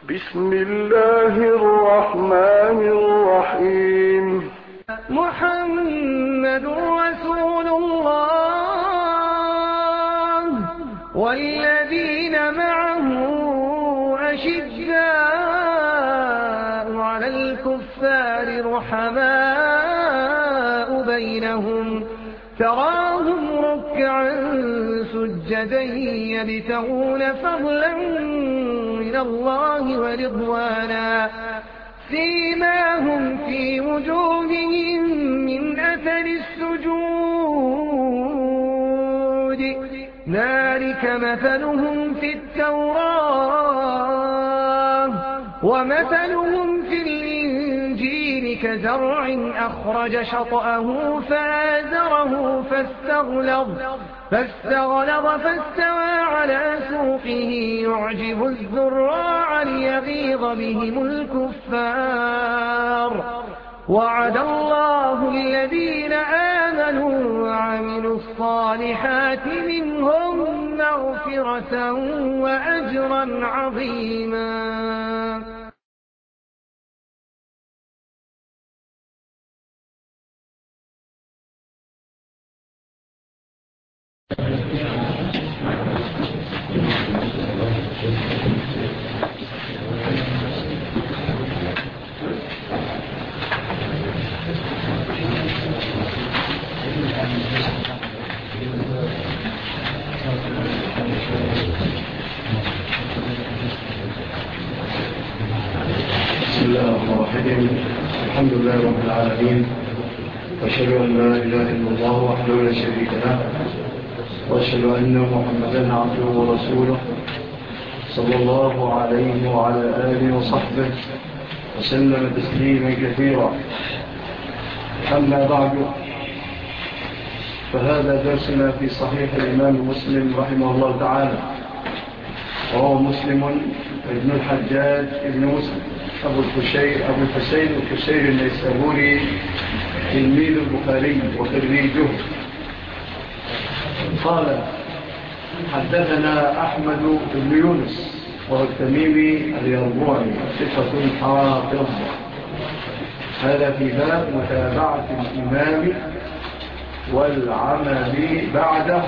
بسم الله الرحمن الرحيم. محمد رسول الله والذين معه أشداء على الكفار رحماء بينهم تراهم ركعا سجدا يبتغون فضلا من الله ورضوانا سيماهم في وجوههم من أثر السجود ذلك مثلهم في التوراة ومثلهم في الإنجيل كزرع أخرج شطأه فآزره فاستغلظ فاستوى على سوقه يعجب الزراع ليغيظ بهم الكفار وعد الله الذين آمنوا وعملوا الصالحات منهم مغفرة وأجرا عظيما. بسم الله الرحمن الرحيم. الحمد لله رب العالمين، وأشهد أن لا إله إلا الله وحده لا شريك له، وأشهد أن محمدا عبده ورسوله صلى الله عليه وعلى آله وصحبه وسلم تسليما كثيرا. أما بعد، فهذا درسنا في صحيح الإمام مسلم رحمه الله تعالى، وهو مسلم ابن الحجاج ابن مسلم أبو الحسين الكشيري النيسابوري تلميذ البخاري وخريجه. قال: حدثنا أحمد بن يونس وهو التميمي اليربوعي ثقة حافظ. هذا في باب متابعة الإمام والعمل بعده.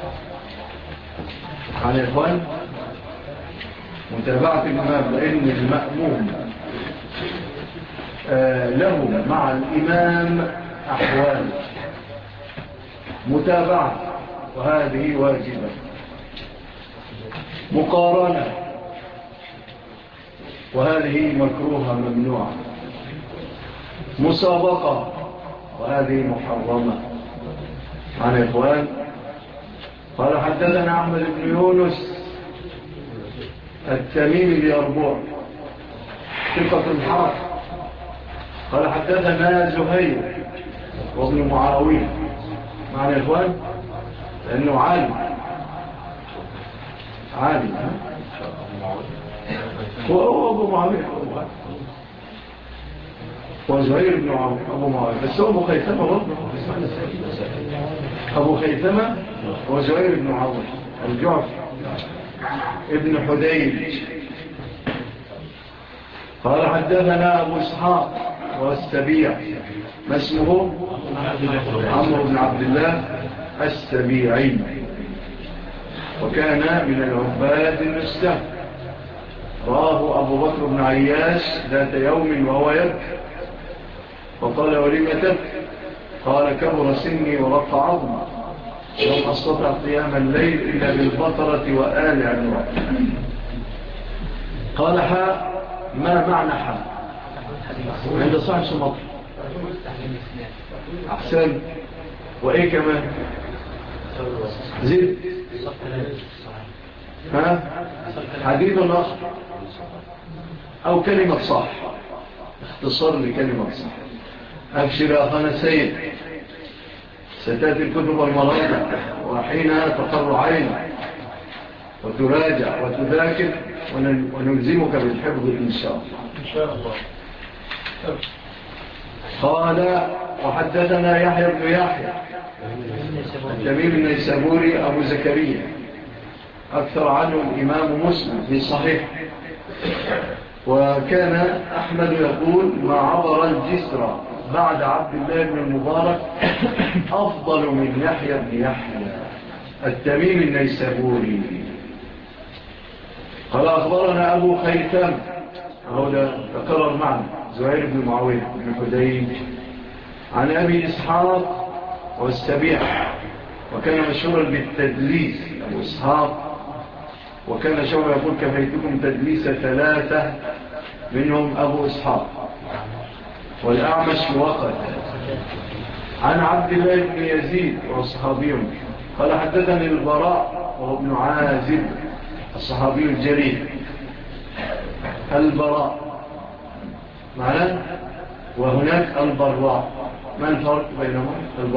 عن إخوان متابعة الإمام، لأن المأموم له مع الإمام أحوال متابعة، وهذه واجبة. مقارنة، وهذه مكروهة ممنوعة. مسابقة، وهذه محرمة. عن إخوان قال: حدثنا أحمد بن يونس التميمي اليربوع ثقة الحافظ. قال: حدثنا زهير وابن معاوية. معنى إخوان لأنه عالم هو أبو معاوية، هو زهير بن أبو معاوية، بس هو أبو خيثمة برضه. أبو خيثمة هو زهير بن معاوية الجعفي ابن حديج. قال: حدثنا أبو إسحاق والسبيع، ما اسمه؟ عمرو بن عبد الله السبيعي، وكان من العباد المستهد. راه أبو بكر بن عياش ذات يوم وهو يبكي، فقال: ولم تبكي؟ قال: كبر سني ورق عظمي، لم أستطع قيام الليل إلا بالبطرة وآل عمران. قال: ما معنى عند صاحب سمطر؟ أحسن. وإيه كمان؟ زيد حديد الأخر، أو كلمة صح، اختصار لكلمة صح. أبشر يا أخانا سيد، ستأتي الكتب والمراجع، وحينها تقر عينك وتراجع وتذاكر، ونلزمك بالحفظ إن شاء الله. إن شاء الله. قال: وحدثنا يحيى بن يحيى التميمي النيسابوري أبو زكريا، أكثر عنه الإمام مسلم في صحيح. وكان أحمد يقول ما عبر الجسر بعد عبد الله بن المبارك أفضل من يحيى بن يحيى التميمي النيسابوري. قال أخبرنا أبو خيثم، هذا تكرر معنا، زهير بن معاوية بن حديد، عن أبي إسحاق والسبيع، وكان مشهورا بالتدليس أبو إسحاق، وكان شعب يقول كفيتكم تدليس 3 منهم أبو إسحاق، والأعمش وقت. عن عبد الله بن يزيد والصحابي قال حدثني البراء وهو ابن عازب الصحابي الجليل. البراء معنى، وهناك البراء، ما الفرق بينهما؟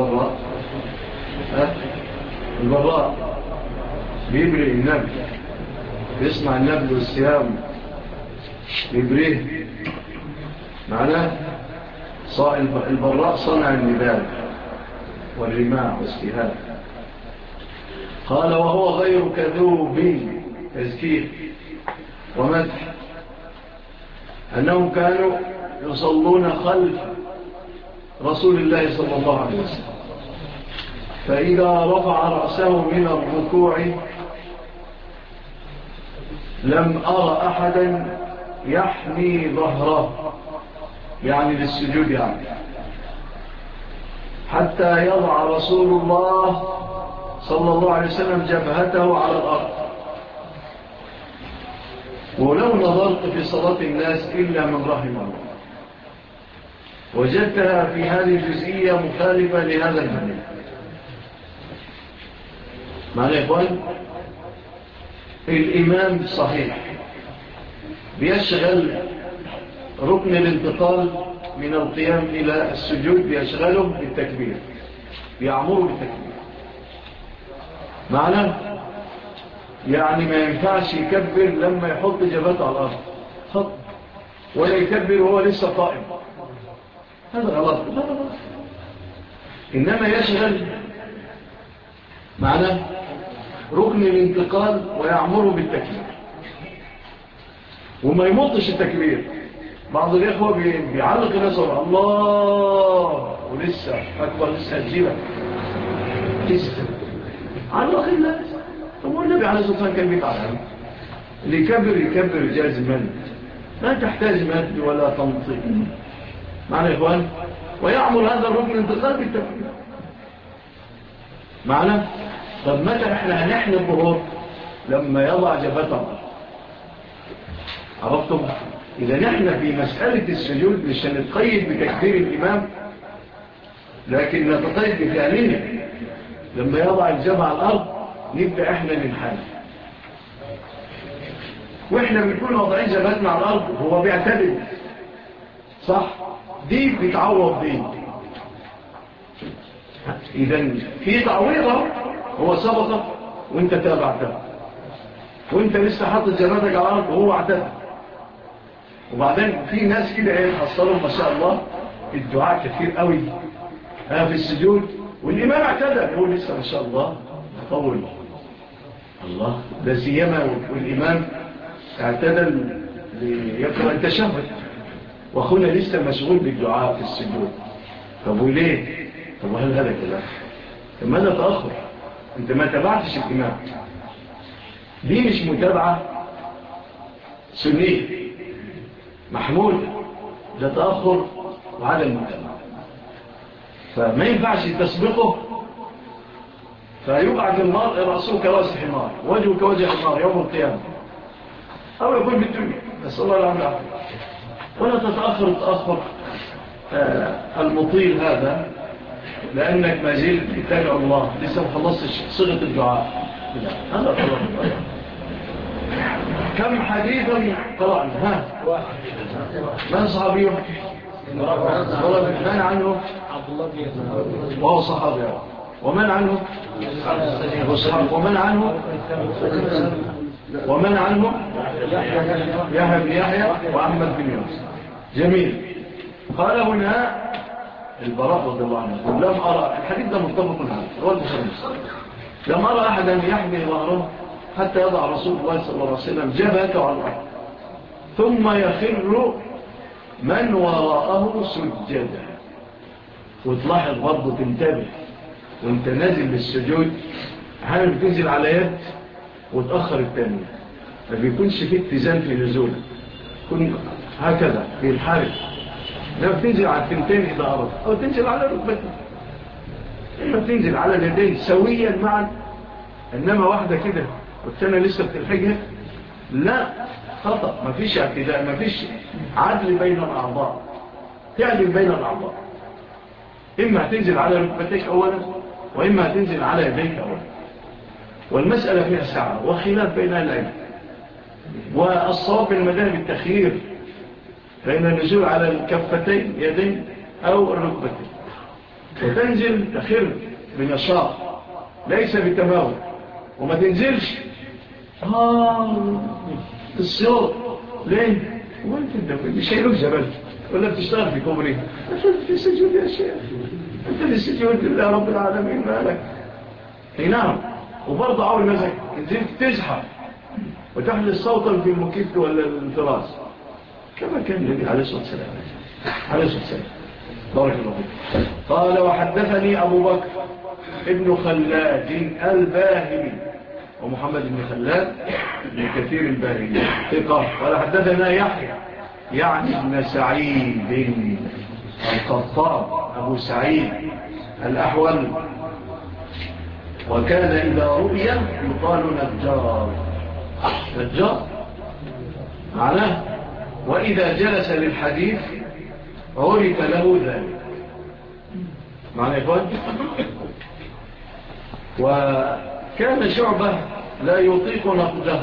البراء بيبرئ النبل، بيصنع النبل والسهام، بيبرئه معناه. البراء صنع النبال والرماع والسهام. قال وهو غير كذوب، تذكير ومدح، أنهم كانوا يصلون خلف رسول الله صلى الله عليه وسلم، فإذا رفع رأسه من الركوع لم أرى أحدا يحمي ظهره، يعني للسجود يعني، حتى يضع رسول الله صلى الله عليه وسلم جبهته على الأرض. ولو نظرت في صلاة الناس إلا من رحم الله وجدتها في هذه الجزئية مخالفة لهذا المعنى. معنى يا إخوان، الإمام صحيح بيشغل ركن الانتقال من القيام إلى السجود، بيشغله بالتكبير، بيعمره بالتكبير. معنى يعني ما ينفعش يكبر لما يحط جبهته على الأرض خط، ولا يكبر وهو لسه قائم، هذا غلط. إنما يشغل معنى ركن الانتقال ويعمره بالتكبير، وما يمطش التكبير. بعض الإخوة بيعلق نظر الله ولسه أكبر، لسه هتجيبك لسه علق الله. طب النبي عليه الصلاة والسلام كان بيفعل اللي يكبر جازما، لا تحتاج مد ولا تنطيق. معنى يا إخوان، ويعمل هذا الركن الانتقال بالتكبير. معنى طب متى احنا هنحن الظهور؟ لما يضع جبهته. عرفتم؟ إذا نحن في مسألة السجود مش هنتقيد بتكبير الإمام، لكن نتقيد بفعله. لما يضع الجبهة على الأرض نبدأ احنا ننحني، واحنا بنكون وضعين جبهتنا على الأرض هو بيعتدل، صح؟ دي بتعوض دي. إذن في تعويضة، هو سبقك وانت تابعته، وانت لسه حاطط جبهتك على الأرض وهو اعتدل. وبعدين في ناس كده حصلوا ما شاء الله الدعاء كثير قوي في السجود، والإمام اعتدل هو لسه ما شاء الله طول الله، لا سيما والإمام اعتدل ليقرأ التشهد، واخونا لسه مشغول بالدعاء في السجود. طب وليه؟ طب وهل هذا كلام؟ طب ماذا تأخر؟ انت ما تبعتش الإمام، دي مش متابعة سنية محمود، ده تأخر وعدم متابعة. فما ينفعش تسبقه فيبعد المرء رأسه كرأس حمار، وجهه كوجه حمار يوم القيامة، أو يكون بالدنيا، نسأل الله العافية. ولا تتأخر المطيل هذا، لأنك ما زلت تدعو الله، لسه ما خلصتش صيغة الدعاء. هذا خلاص. كم حديثا قرأنا؟ من صحابيه؟ من عنه؟ وهو صحابي. ومن عنه؟ ومن عنه؟ يحيى بن يحيى وأحمد بن يونس. جميل. قال هنا البراء رضي الله عنه، لم أرى، الحديث ده متفق عليه، هو البخاري لم أرى أحدا يحمي ظهره حتى يضع رسول الله صلى الله عليه وسلم جبهته على الأرض. ثم يخر من وراءه سجدا. وتلاحظ برضه تنتبه وانت نازل للسجود، احيانا بتنزل على يد وتأخر الثانية، ما بيكونش فيه اتزان في نزولك، يكون هكذا في الحرب. لما بتنزل على التنتين إذا أردت، أو تنزل على ركبتك، إما بتنزل على اليدين سويا معا، إنما واحدة كده والثانية لسه بتلحقها، لا، خطأ. ما فيش اعتداء، ما فيش عدل بين الأعضاء، تعدل بين الأعضاء. إما تنزل على ركبتك أولا، وإما تنزل على يديك أولا. والمسألة فيها ساعة وخلاف بين العلم، والصواب المذاهب التخيير بين النزول على الكفتين يدين أو الركبتين، وتنزل تخر بنشاط ليس بتماوي، وما تنزلش الصوت. ليه؟ وانت مش هيلوك جبل ولا بتشتغل في كوبري؟ أنت في سجود يا شيخ، أنت في سجود لله رب العالمين، مالك؟ نعم. وبرضه عاول نفسك نزلت تزحف وتحدث صوتا في المكيف ولا الفراس كما كان النبي عليه الصلاة والسلام. بارك الله فيك. قال وحدثني أبو بكر ابن خلاد الباهلي، ومحمد بن خلاد بن كثير الباهلي ثقة. قال حدثنا يحيى يعني ابن سعيد القطان أبو سعيد الأحول، وكان إذا رؤيا يقال نجار معناه، وإذا جلس للحديث عرف له ذلك معنى إخوان. وكان شعبة لا يطيق نقده،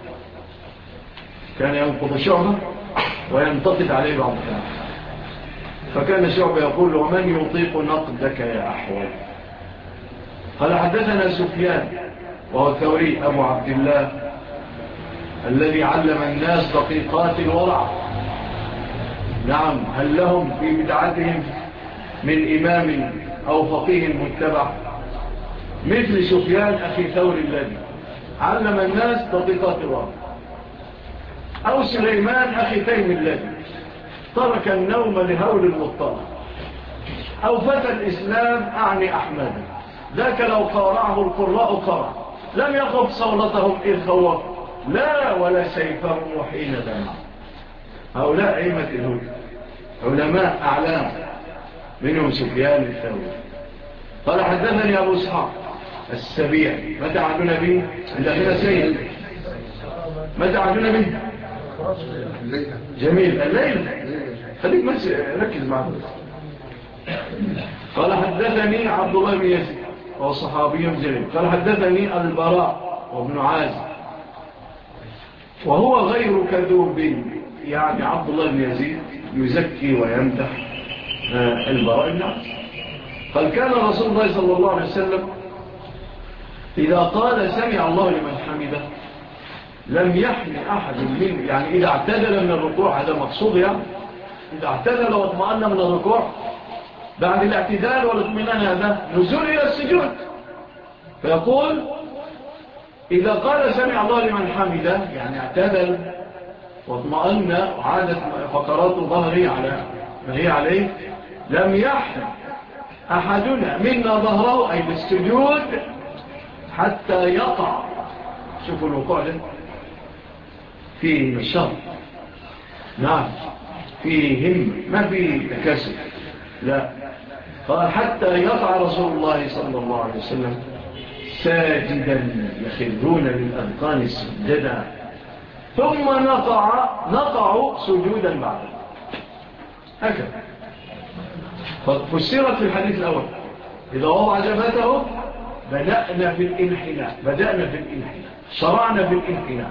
كان ينقض شعبة وينتقد عليه بعض الكلام، فكان شعبة يقول ومن يطيق نقدك يا أحوال. قال حدثنا سفيان وهو الثوري أبو عبد الله الذي علم الناس دقيقات الورع. نعم، هل لهم في بدعتهم من إمام أو فقيه متبع؟ مثل سفيان أخي ثوري الذي علم الناس دقيقات الورع، أو سليمان أخي تيم الذي ترك النوم لهول المضطر، أو فتى الإسلام أعني أحمد ذاك لو قارعه القراء قرع، لم يخف صولتهم إذ خوف، لا ولا سيفهم حين دمع. هؤلاء أئمة الهدى، علماء أعلام، منهم سفيان الثوري. قال حدثني أبو إسحاق السبيع. متى عدنا به؟ عند أخينا سيد. متى عدنا به؟ جميل، الليل. خليك بس ركز معه. قال حدثني عبد الله بن يزيد وهو صحابي جليل. قال حدثني البراء وابن عازب وهو غير كذوب، يعني عبد الله بن يزيد يزكي ويمدح البراء بن عازب. قال كان رسول الله صلى الله عليه وسلم إذا قال سمع الله لمن حمده لم يحمي أحد منه، يعني إذا اعتدل من الركوع، هذا مقصود، يعني إذا اعتدل واطمأن من الركوع بعد الاعتدال والاطمئنان هذا نزول إلى السجود، فيقول إذا قال سمع الله لمن حمده يعني اعتدل واطمأن وعادت فقرات ظهري على ما هي عليه، لم يحمي أحدنا منا ظهره أي بالسجود حتى يقع. شوفوا الوقوع ده فيه نشاط، نعم فيه هم، ما فيه تكاسل، لا. قال حتى يقع رسول الله صلى الله عليه وسلم ساجدا يخرون للأذقان سجدا، ثم نقع سجودا بعده، هكذا. فسرت في الحديث الأول إذا وضع جبهته بدأنا في الانحناء، شرعنا في الانحناء.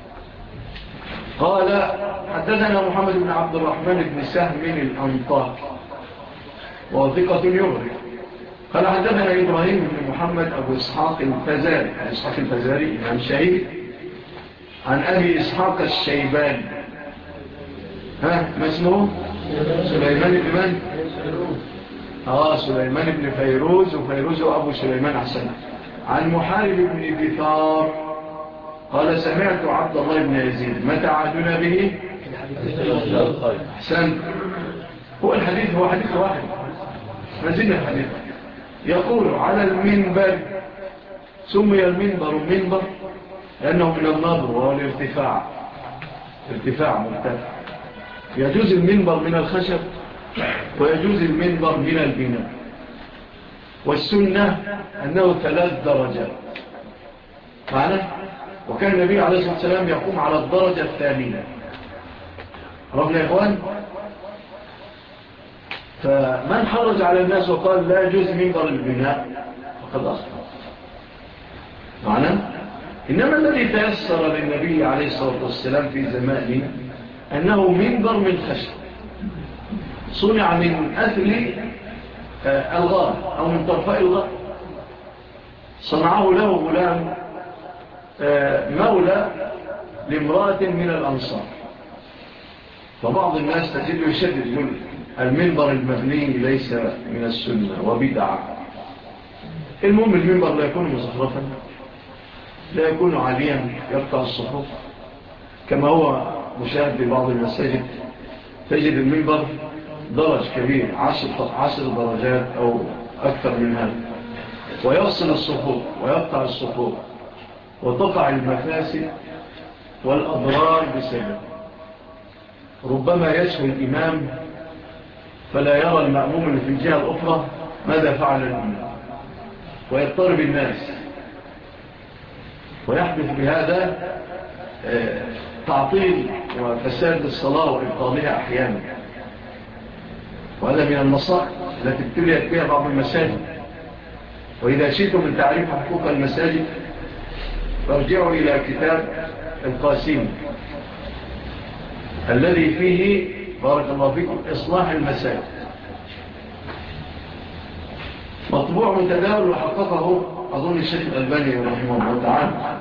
قال حدثنا محمد بن عبد الرحمن بن سهم الأنطاكي وثقة يغري. قال حدثنا إبراهيم بن محمد أبو إسحاق الفزاري إمام شهيد عن أبي إسحاق الشيباني. ما اسمه؟ سليمان بن من؟ سليمان بن فيروز، وفيروز أبو سليمان حسن. عن محارب بن بثار قال سمعت عبد الله بن يزيد متى عهدنا به؟ أحسن. هو الحديث هو حديث واحد، ما زلنا الحديث. يقول على المنبر، سمي المنبر منبر لأنه من النبر وهو الارتفاع، ارتفاع مرتفع. يجوز المنبر من الخشب ويجوز المنبر من البناء. والسنة أنه 3 درجات معنى. وكان النبي عليه الصلاة والسلام يقوم على الدرجة الثانية. ربنا يا إخوان، فمن حرج على الناس وقال لا يجوز منبر البناء فقد أخطأ معنى. إنما الذي تيسر للنبي عليه الصلاة والسلام في زمانه أنه منبر من خشب صنع من أثل الغار أو من طرفاء الغار، صنعه له غلام مولى لامرأة من الأنصار. فبعض الناس تجد يشدد يقول المنبر المبني ليس من السنة وبدعة. المهم المنبر لا يكون مزخرفا، لا يكون عاليا يرفع الصفوف كما هو مشاهد ببعض المساجد. تجد المنبر درج كبير 10 درجات أو أكثر من هذا، ويفصل الصفوف ويقطع الصفوف وتقع المفاسد والأضرار بسبب. ربما يسهو الإمام فلا يرى المأموم اللي في الجهة الأخرى ماذا فعل الإمام ويضطرب الناس، ويحدث بهذا تعطيل وفساد الصلاة وإبطالها أحيانا. وهذا من المصائب التي ابتليت بها بعض المساجد. وإذا شئتم من تعريف حقوق المساجد فارجعوا إلى كتاب القاسمي الذي فيه بارك الله فيكم إصلاح المساجد، مطبوع متداول وحققه أظن الشيخ الألباني رحمه الله تعالى.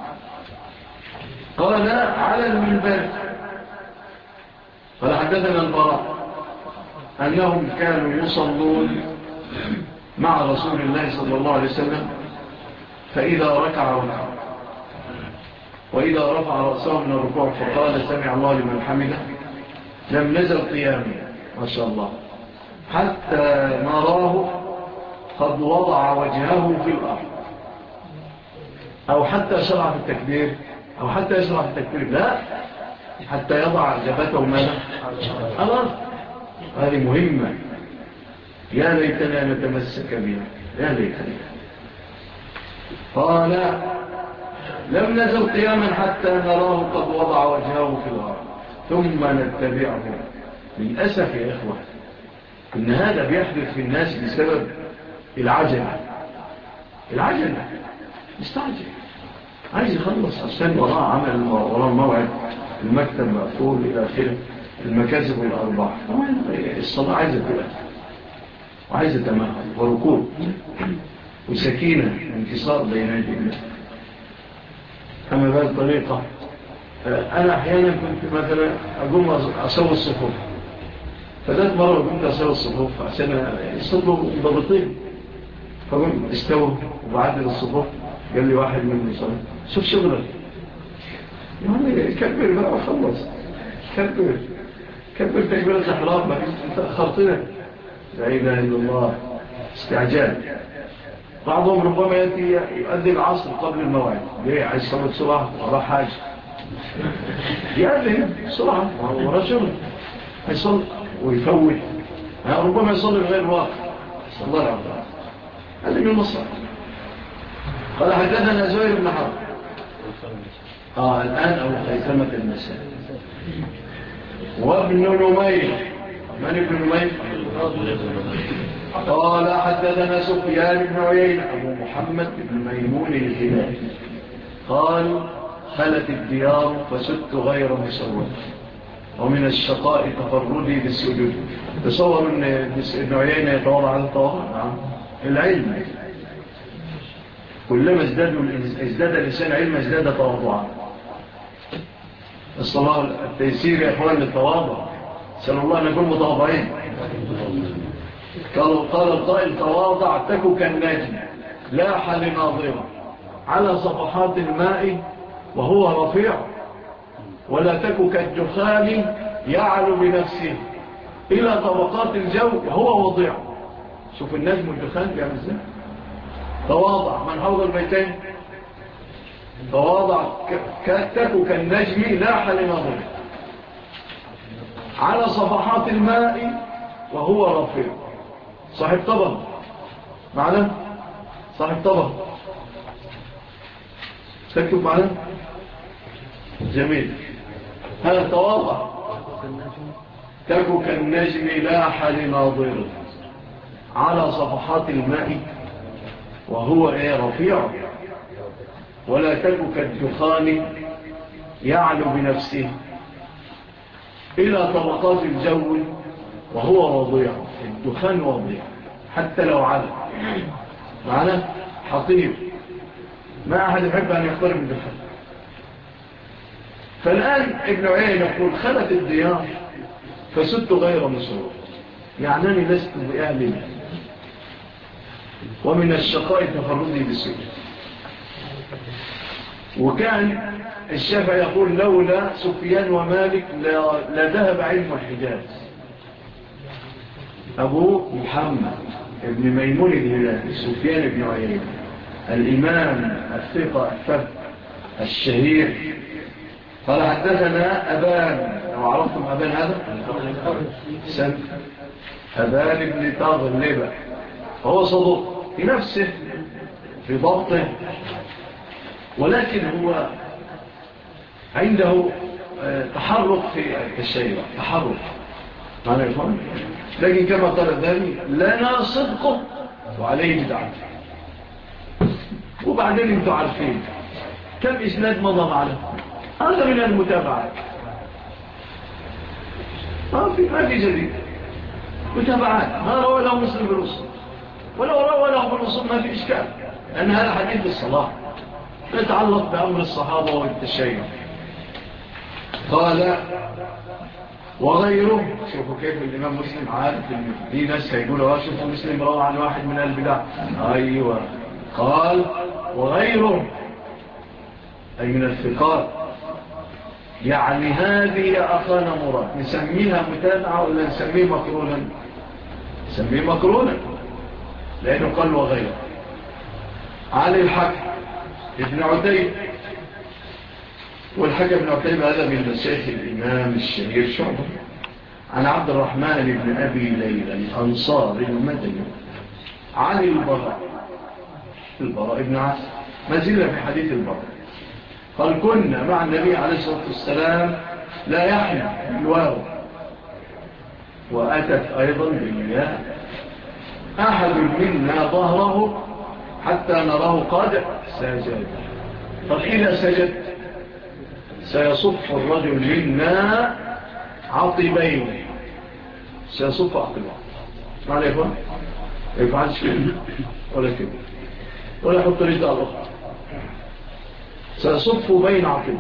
قال على المنبر قال حدثنا البراء أنهم كانوا يصلون مع رسول الله صلى الله عليه وسلم فإذا ركع وإذا رفع رأسه من الركوع فقال سمع الله لمن حمده لم نزل قياما ما شاء الله حتى نراه قد وضع وجهه في الأرض، أو حتى شرع في التكبير أو حتى يشرع في التكبير، لا، حتى يضع جبهته ماذا؟ الأرض. هذه مهمة، يا ليتنا نتمسك بها، يا ليتنا. قال لم نزل قياما حتى نراه قد وضع وجهه في الأرض ثم نتبعه. للأسف يا إخوة إن هذا بيحدث في الناس بسبب العجلة مستعجل، عايز يخلص عشان وراه عمل وراه موعد، المكتب مقفول إلى آخره، المكاسب والأرباح. الصلاة عايزة تبقى وعايزة تمهل وركوب وسكينة انتصار بين الجنة. أما بهذه الطريقة أنا أحيانا كنت مثلا أقوم أسوي الصفوف، فذات مرة قمت أسوي الصفوف عشان يصلوا ضبطين، فقلت استووا وبعدل الصفوف. قال لي واحد من الصلاة شوف شغلك يعني كبر بقى وخلص، كبر تكبير الإحرام، ما تأخرتنا. لا إله إلا الله، استعجال. بعضهم ربما يأتي يؤدي العصر قبل الموعد، ليه؟ عايز صلاة سرعة وراء حاجة يأذن سرعة وراء شغل يصل ويفوت، ربما يصلي بغير الواقع. صلى الله عليه وسلم هذا من المصر. قال حدثنا زهير بن حرب الآن أو خيثمة المساء وابن نمير. من ابن نمير؟ قال حدثنا سفيان بن عيينة أبو محمد بن ميمون الهلالي قال خلت الديار فسدت غير مسود ومن الشقاء تفردي بالسجود. تصور أن ابن عيينة يتوضع على الطواف. العلم كلما ازداد الإنسان علم ازداد تواضعا. الصلاة التيسير يا إخوان للتواضع، سأل الله أن نكون متواضعين. قال القائل تواضع تكو كالناجم لاح لناظرة على صفحات الماء وهو رفيع ولا تك كالدخان يعلو بنفسه إلى طبقات الجو وهو وضيع. شوف النجم والدخان بيعمل ازاي. تواضع من حوض البيتين تواضع تك كالنجم لاح لنظره على صفحات الماء وهو رفيع. صاحب طبق معنا صاحب طبق تكتب معنا جميل. هذا تواضع تك كالنجم لاح لناظره على صفحات الماء وهو رفيع ولا تك كالدخان يعلو بنفسه إلى طبقات الجو وهو وضيع. الدخان وضيع حتى لو على معنا حطير ما أحد يحب أن يقترب الدخان. فالآن ابن عيينة يقول خلت الديار فسدت غير مسرور يعنني لست بأهل ومن الشقاء تفردي بالسجن. وكان الشافعي يقول لولا سفيان ومالك لذهب علم الحجاز. أبو محمد ابن ميمون الهلالي سفيان بن عيينة الإمام الثقة الثبت الشهير قال حدثنا أبان. لو عرفتم أبان هذا سن أبان بن تغلب فهو صدوق في نفسه في ضبطه ولكن هو عنده تحرك في الشيء تحرك معنى يفهم. لكن كما قال الذهبي لنا صدقه وعليه بدعته. وبعدين انتم عارفين كم إسناد مضى معنا هذا من المتابعات ما في جديد متابعات. ما روى له مسلم بالوصول ولو روى له بالوصول ما في إشكال لأن هذا حديث الصلاة يتعلق بأمر الصحابة والتشيع. قال وغيره. شوفوا كيف الإمام مسلم عارف في ناس يقولوا شوفوا مسلم روى عن واحد من البدع. أيوة قال وغيره أي من الثقات يعني هذه أخانا مراد نسميها متابعة ولا نسميه مقرونا؟ نسميه مقرونا لأنه قال وغيره. علي الحكم ابن عتيب والحكم ابن عتيب هذا من مشايخ الإمام الشهير شعبة عن عبد الرحمن بن أبي ليلى الأنصار المدني عن البراء ابن عاصم ما زلنا في حديث البراء قال كنا مع النبي عليه الصلاة والسلام لا يحنى بالواو وأتت أيضا بالياء أحد منا ظهره حتى نراه قد سجد. قال إذا سجد سيصف الرجل منا عطبين سيصف عطبين ما لا يفعل يفعل شيء ولا كده ولا يحط رجاء الأخرى سيصف بين عطبين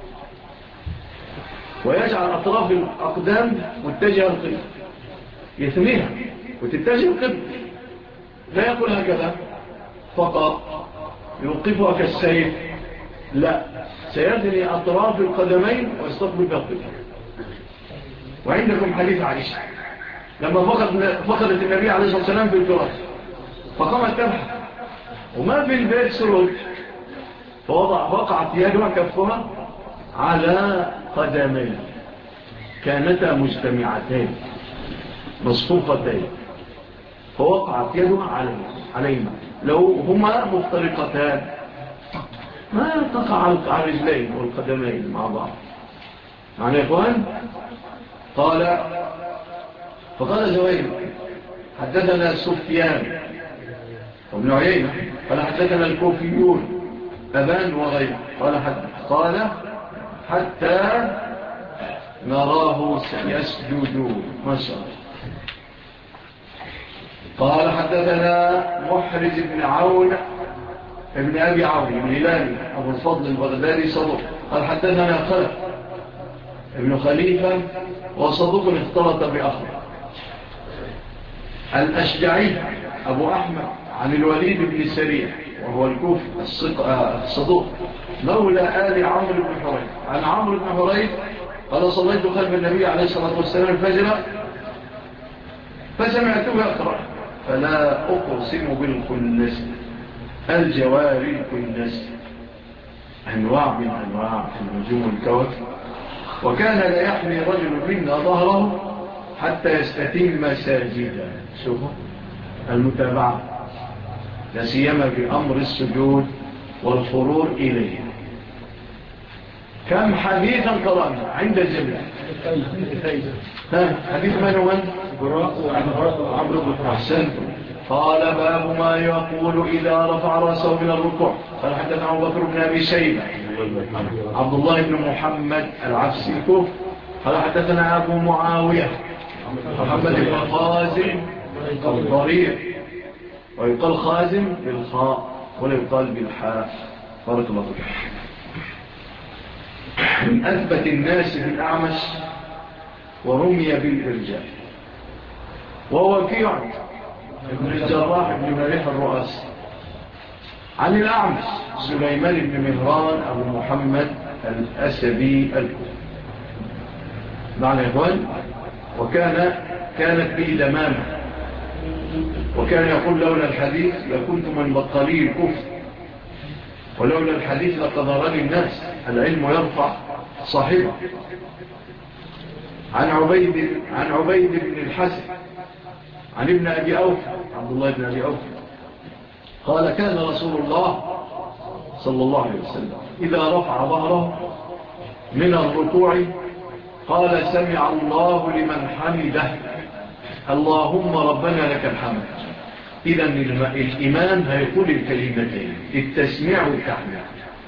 ويجعل أطراف الأقدام متجهة القبل يثنيها وتتجه القبل لا يقول هكذا فقط يوقفها كالسيف لا سيثني أطراف القدمين ويستقبل بالقبل. وعندكم حديث عائشة لما فقدت النبي عليه الصلاة والسلام في الفراش فقامت تبحث وما في البيت سرج فوقعت يدها كفها على قدمين كانتا مجتمعتين مصفوفتين فوقعت يدها عليهما لو هما مفترقتان ما تقع على الرجلين والقدمين مع بعض معنى يا إخوان. فقال زويل حدثنا سفيان وابن عيينة قال حدثنا الكوفيون أبان وغيره قال حتى نراه يسجد ما شاء الله. قال حدثنا محرز بن عون ابن أبي عون الهلالي أبو الفضل البغدادي صدوق قال حدثنا خلف ابن خليفة وصدوق اختلط بأخر. الأشجعي أبو أحمد عن الوليد بن سريع وهو الكوفي الصدوق مولى آل عمرو بن حريث عن عمرو بن حريث قال صليت خلف النبي عليه الصلاة والسلام الفجر فسمعته يقرأ فلا أقسم بالكنس الجواري الكنس أنواع من أنواع النجوم الكواكب وكان لا يحمي رجل منا ظهره حتى يستتم ساجدا. شوفوا المتابعة لا سيما بأمر السجود والخرور إليه. كم حديثا قرأنا عند الجميع؟ حديث من ومن؟ عمرو بن حسن. قال باب ما يقول إذا رفع رأسه من الركوع. قال حدثنا أبو بكر بن أبي شيبة عبد الله بن محمد العبسي الكوفي قال حدثنا أبو معاوية محمد بن خازم الضرير ويقال خازم بالخاء ولا يقال بالحاء. بارك الله فيك. من أثبت الناس بالأعمش ورمي بالإرجاء وهو وكيع ابن الجراح بن مريح الرؤاسي عن الأعمش سليمان بن مهران أبو محمد الأسدي الكوفي معنى يقول كانت به دمامة وكان يقول لولا الحديث لكنت من بطلي الكفر ولولا الحديث لقدرني الناس. العلم يرفع صاحبه. عن عبيد بن الحسن عن ابن أبي أوفى عبد الله بن أبي أوفى قال كان رسول الله صلى الله عليه وسلم إذا رفع ظهره من الركوع قال سمع الله لمن حمده اللهم ربنا لك الحمد. إذا الإمام هيقول الكلمتين التسميع والتحميد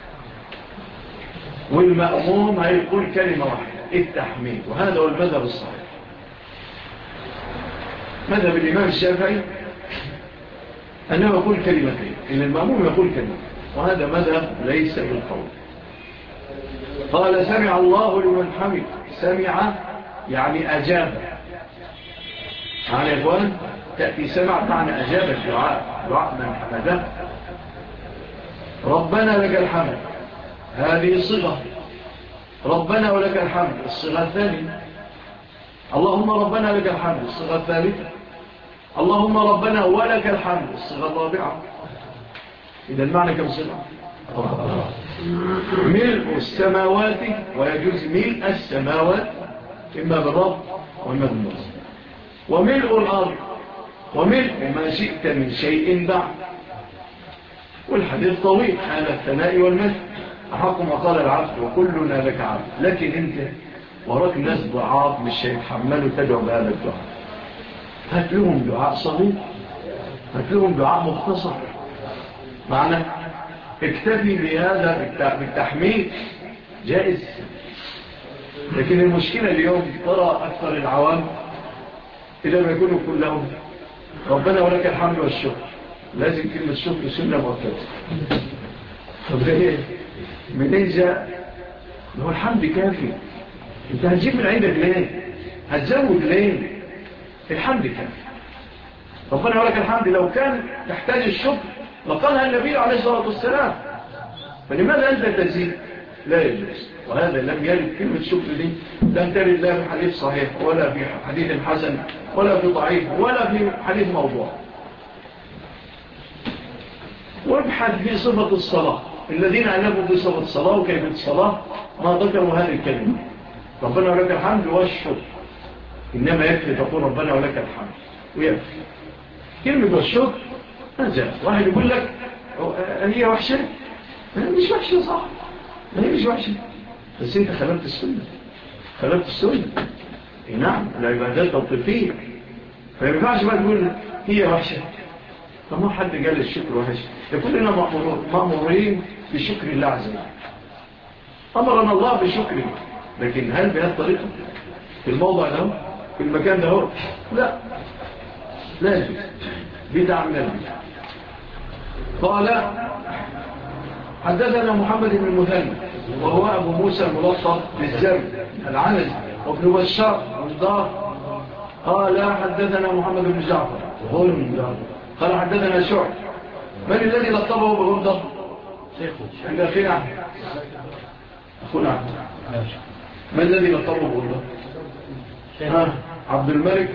والمأموم هيقول كلمة واحدة التحميد. وهذا هو المذهب الصحيح. مذهب الإمام الشافعي أنه يقول كلمتين إن المأموم يقول كلمة وهذا مذهب ليس بالقول. قال سمع الله لمن حمد. سمع يعني أجاب. معنى يا إخوان تأتي سمع معنى أجاب الدعاء دعاء من حمده. ربنا لك الحمد هذه صغة ربنا ولك الحمد الصغة الثانية. اللهم ربنا لك الحمد الصغة الثالثة. اللهم ربنا ولك الحمد الصغة الرابعة. إذا المعنى كم صغة؟ ملء السماوات ويجوز ملء السماوات إما بالرب وإما بالنص وملء الأرض وملء ما شئت من شيء بعد. والحديث طويل حال الثناء والمجد أحق ما قال العبد وكلنا لك عبد. لكن أنت وراك ناس ضعاف مش هيتحملوا تدعو بهذا الدعاء. هات لهم دعاء صغير هات لهم دعاء مختصر معنى اكتفي بهذا بالتحميد جائز. لكن المشكلة اليوم ترى أكثر العوام إذا ما يكونوا كلهم ربنا ولك الحمد والشكر لازم كلمة شكر سنة مؤكدة. طب ليه منين جاء هو الحمد كافي؟ انت هتجيب من عندك ليه؟ هتزود ليه؟ الحمد كافي. ربنا ولك الحمد لو كان تحتاج الشكر لقالها النبي عليه الصلاة والسلام. فلماذا أنت تزيد؟ لا يجوز. وهذا لم يرد كلمة شكر دي لم ترد لا في حديث صحيح ولا في حديث حسن ولا في ضعيف ولا في حديث موضوع. وابحث في صفة الصلاة. الذين ألفوا في صفة الصلاة وكيف الصلاة ما ذكروا هذه الكلمة ربنا ولك الحمد والشكر. إنما يكفي تقول ربنا ولك الحمد ويكفي. كلمة والشكر نزل. واحد يقول لك هي وحشة مش وحشة صح هي مش وحشة بس انت خلفت السنة. نعم العبادات توقيفية فما ينفعش بقى تقول هي وحشة. فما حد قال الشكر وحش. يقول لنا مأمورين بشكر الله عز وجل. أمرنا الله بشكره لكن هل بهذه الطريقة في الموضع ده في المكان ده لا يجوز. بدعة من البدع. قال حدثنا محمد بن المثنى وهو أبو موسى الملطف بالزرد العنزي وابن بشار والدار. قال حدثنا محمد بن جعفر وهو من جعفر قال حدثنا شعب من الذي لقبه بغندر؟ عند أخينا أخونا من الذي لقبه بغندر؟ عبد الملك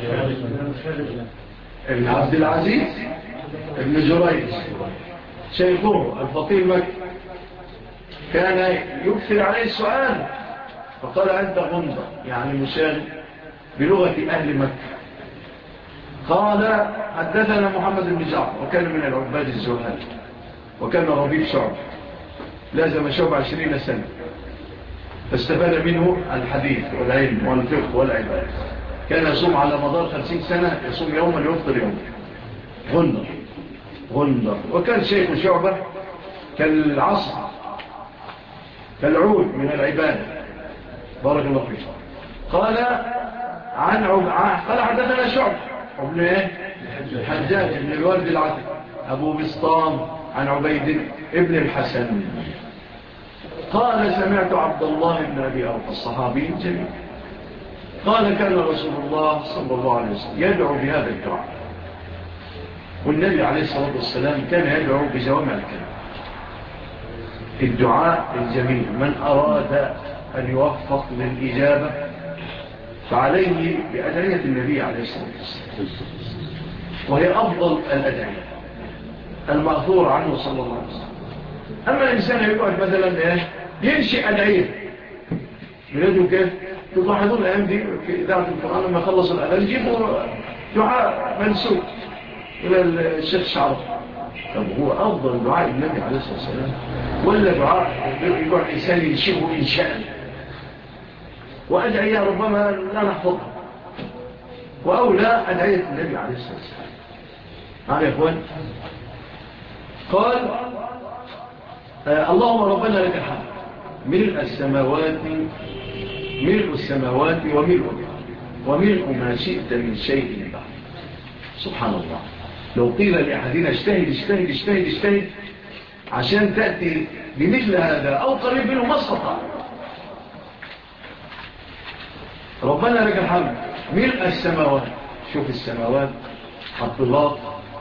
ابن عبد العزيز ابن جريج شيخه الفقيه مكي كان يكثر عليه السؤال فقال أنت غندر يعني مشاغب بلغة أهل مكة. قال حدثنا محمد بن جعفر وكان من العباد الزهاد وكان ربيب شعب لازم شعب 20 سنة فاستفاد منه الحديث والعلم والفقه والعبادة. كان يصوم على مدار 50 سنة يصوم يوما يفطر يوما. غندر وكان شيخ شعبة كالعصر كالعود من العبادة. بارك الله فيك. قال حدثنا شعب ابن الحجاج ابن الوالد العتق أبو بسطام عن عبيد ابن الحسن قال سمعت عبد الله بن أبي أوفى الصحابي الجليل قال كان رسول الله صلى الله عليه وسلم يدعو بهذا الدعاء. والنبي عليه الصلاة والسلام كان يدعو بجوامع الكلام. الدعاء الجميل من أراد أن يوفق للإجابة فعليه بأدعية النبي عليه الصلاة والسلام وهي أفضل الأدعية المأثور عنه صلى الله عليه وسلم. أما الإنسان يقعد مثلا ينشئ أدعية يريدوا كيف تلاحظون الأيام دي في إذاعة القرآن لما خلص الأذان يجيبوا دعاء منسوب إلى الشيخ شعر. طب هو أفضل دعاء النبي عليه الصلاة والسلام ولا دعاء يقول الإنسان ينشئه إنشاء وأدعية ربما لا نحفظها وأولى أدعية النبي عليه الصلاة والسلام. معنا يا إخوان قال اللهم ربنا لك الحمد ملء السماوات وملء ما شئت من شيء بعد. سبحان الله لو قيل لأحدنا اجتهد عشان تأتي بمثل هذا أو قريب منه ما استطاع. ربنا لك الحمد ملء السماوات شوف السماوات الطلاق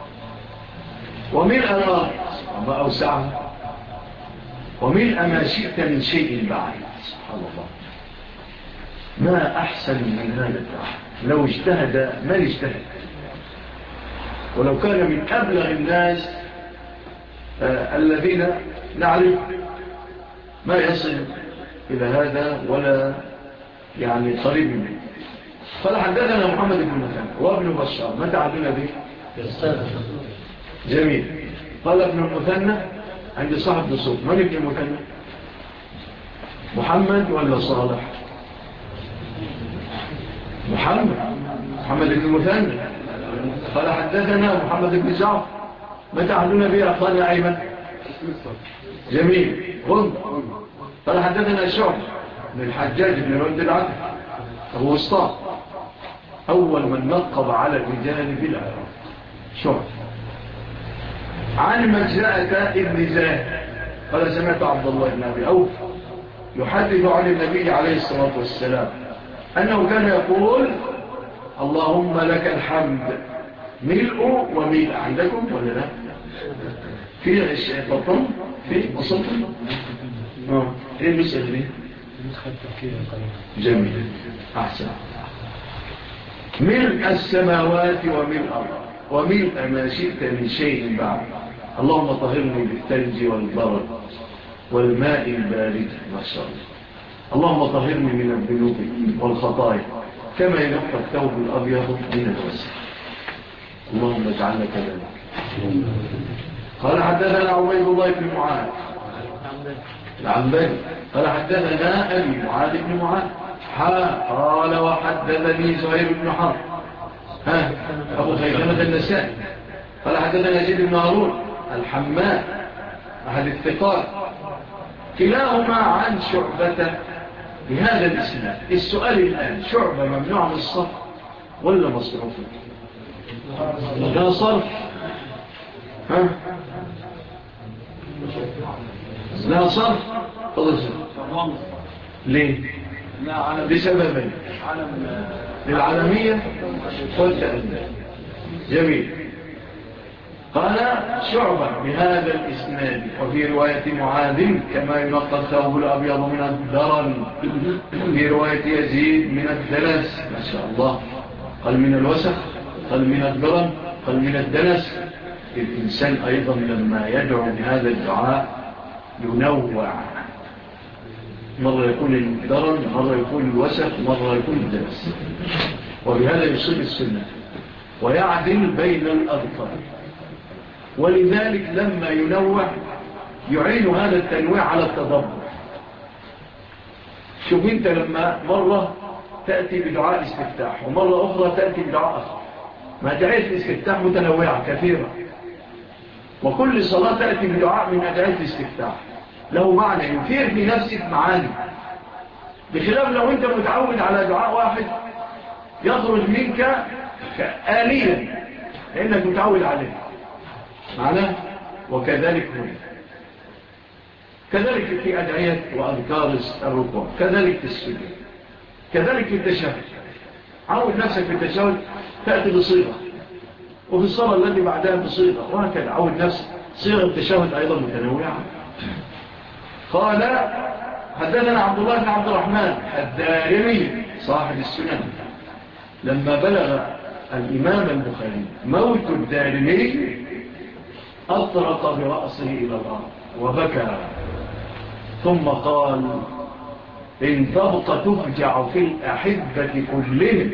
وملء الأرض وما أوسعها وملء ما شئت من شيء بعد. سبحان الله ما أحسن من هذا الدعاء. لو اجتهد من اجتهد ولو كان من أبلغ الناس الذين نعرف ما يصل إلى هذا ولا يعني قريب منه. قال حدثنا محمد بن مثنى وابن بشار متى عدنا به جميل. قال ابن المثنى عند صاحب نصوص من ابن المثنى محمد ولا صالح محمد بن المثنى. قال حدثنا محمد بن جعفر متى عدنا به أخانا أيمن جميل غندر. قال حدثنا شعب من الحجاج بن الوالد العتق أبو بسطام أول من نقب على الرجال بالعراق شعب عن مجزأة ابن زاهد قال سمعت عبد الله بن أبي أوفى يحدث عن النبي عليه الصلاة والسلام أنه كان يقول اللهم لك الحمد ملء وملء. عندكم ولا لا في بطن في وصلتم ايه المسألة دي جميل أحسن. ملء السماوات وملء الأرض وملء ما شئت من شيء بعد. اللهم طهرني بالثلج والبرد والماء البارد ما شاء الله. اللهم طهرني من الذنوب والخطايا كما ينقى الثوب الأبيض من الوسخ. اللهم اجعلنا كذلك. قال حدثنا عبيد الله بن معاذ العنبري قال حدثنا أبي معاذ بن معاذ قال وحدثني زهير بن حرب أبو خيثمة النسائي قال حدثنا يزيد بن هارون الحماد أحد الثقات كلاهما عن شعبة بهذا الاسم. السؤال الآن شعبة ممنوع من الصرف ولا مصروف؟ لا صرف لا صرف ليه؟ بسببين للعالمية والتأمين. جميل. قال شعبة بهذا الإسناد وفي رواية معاذ كما ينقى الثوب الأبيض من الدرن وفي رواية يزيد من الدنس ما شاء الله قال من الوسخ قال من الدرن قال من الدنس. الإنسان أيضا لما يدعو بهذا الدعاء ينوع، مرة يكون الدرن مرة يكون الوسخ مرة يكون الدنس، وبهذا يصيب السنة ويعدل بين الأذكار. ولذلك لما ينوع يعين هذا التنويع على التدبر. شوف انت لما مرة تأتي بدعاء استفتاح ومرة أخرى تأتي بدعاء آخر، ما تعيش الاستفتاح متنوعة كثيرة، وكل صلاة تأتي بدعاء من أدعية الاستفتاح له معنى يثير في نفسك معاني، بخلاف لو انت متعود على دعاء واحد يخرج منك آليا لأنك متعود عليه معناه. وكذلك هنا كذلك في أدعية وأذكار الركوع، كذلك في السجود، كذلك في التشهد. عود نفسك في التشهد تأتي بصيغة، وفي الصلاة التي بعدها بصيغة، وهكذا عود نفسك. صيغة التشهد أيضا متنوعة. قال حدثنا عبد الله بن عبد الرحمن الدارمي صاحب السنن لما بلغ الإمام البخاري موت الدارمي أطرق برأسه إلى الأرض وبكى، ثم قال إن تبق تفجع في الأحبة كلهم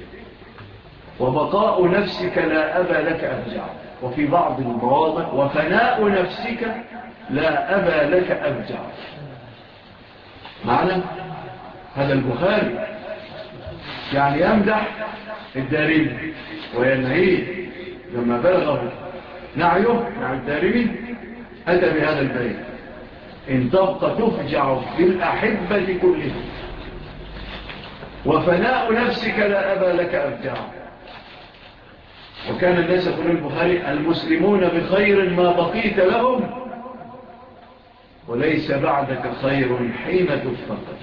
وبقاء نفسك لا أبا لك أفجع. وفي بعض المواضع وفناء نفسك لا أبا لك أفجع. معنى هذا البخاري يعني يمدح الدارمي وينهيه لما بلغه نعيه مع الدارمي أتى بهذا البيت إن تبقى تفجع في الأحبة كلهم وفناء نفسك لا أبا لك أفجع. وكان الناس يقول البخاري المسلمون بخير ما بقيت لهم وليس بعدك خير حين تفتقد.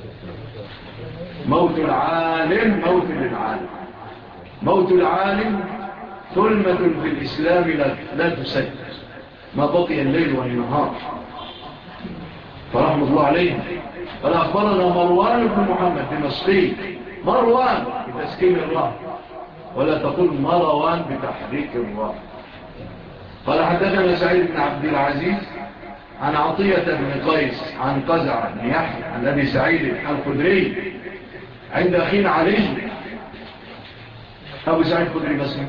موت العالم موت للعالم، موت العالم ثلمة في الإسلام لا تسد ما بقي الليل والنهار. فرحمة الله عليه قال أخبرنا مروان بن محمد دمشقي، مروان بتسكين الراء ولا تقول مروان بتحريك الراء. قال حدثنا سعيد بن عبد العزيز عن عطية بن قيس عن قزع بن يحيى عن أبي سعيد الخدري عند أخينا علي. أبو سعيد الخدري مسلم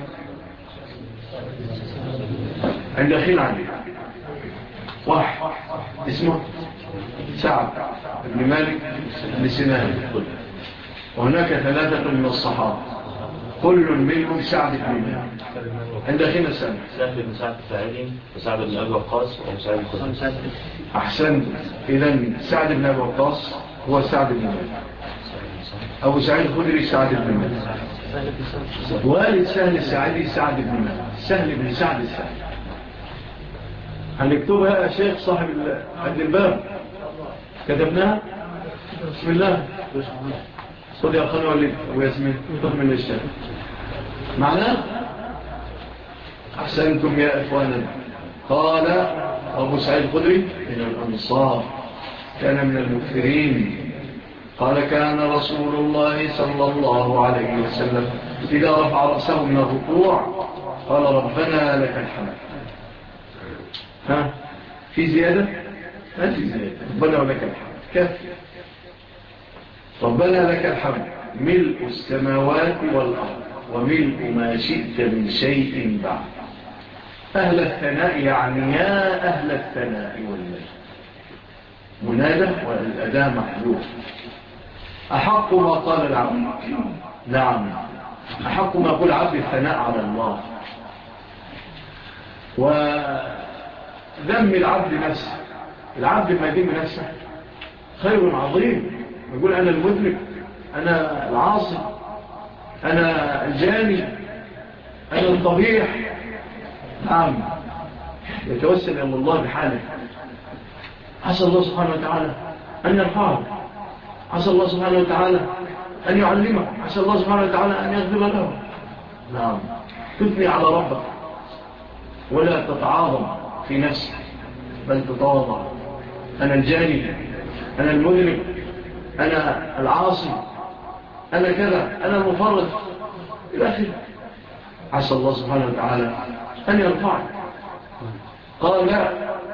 عند أخينا علي واحد اسمه سعد بن مالك بن سنان، وهناك ثلاثة من الصحابة كل منهم سعد بن مالك عند أخينا سعد بن سعد الساعدي وسعد بن أبي وقاص وسعد بن خدري. أحسن. إذن سعد بن أبي وقاص هو سعد بن مالك، أبو سعيد الخدري سعد بن مالك، والد سهل الساعدي سعد بن مالك، سهل بن سعد الساعدي. هنكتبها يا شيخ صاحب عند الباب كتبناها. بسم الله خذ يا أخواني وليد وياسمين خذ من الشيخ معناه. أحسنكم يا إخوانا. قال أبو سعيد الخدري من الأنصار كان من المكثرين. قال كان رسول الله صلى الله عليه وسلم إذا رفع رأسه من الركوع قال ربنا لك الحمد. ها في زيادة؟ ما في زيادة. ربنا لك الحمد كافي. ربنا لك الحمد ملء السماوات والأرض وملء ما شئت من شيء بعد. أهل الثناء يعني يا أهل الثناء والمجد. منادى والأداء محذوف. أحق ما قال العبد. نعم أحق ما يقول عبد الثناء على الله وذم العبد نفسه. العبد ما يذم نفسه خير عظيم. يقول أنا المذنب، أنا العاصي، أنا الجاني، أنا الطبيح. نعم يتوسل إلى الله بحاله. عسى الله سبحانه وتعالى أن يرحمه، عسى الله سبحانه وتعالى أن يعلمه، عسى الله سبحانه وتعالى أن يغفر له. نعم تثني على ربك ولا تتعاظم في نفسك، بل تتواضع. أنا الجاني، أنا المذنب، أنا العاصي، أنا كذا، أنا المفرط إلى آخره. عسى الله سبحانه وتعالى أن يرفعك. قال لا،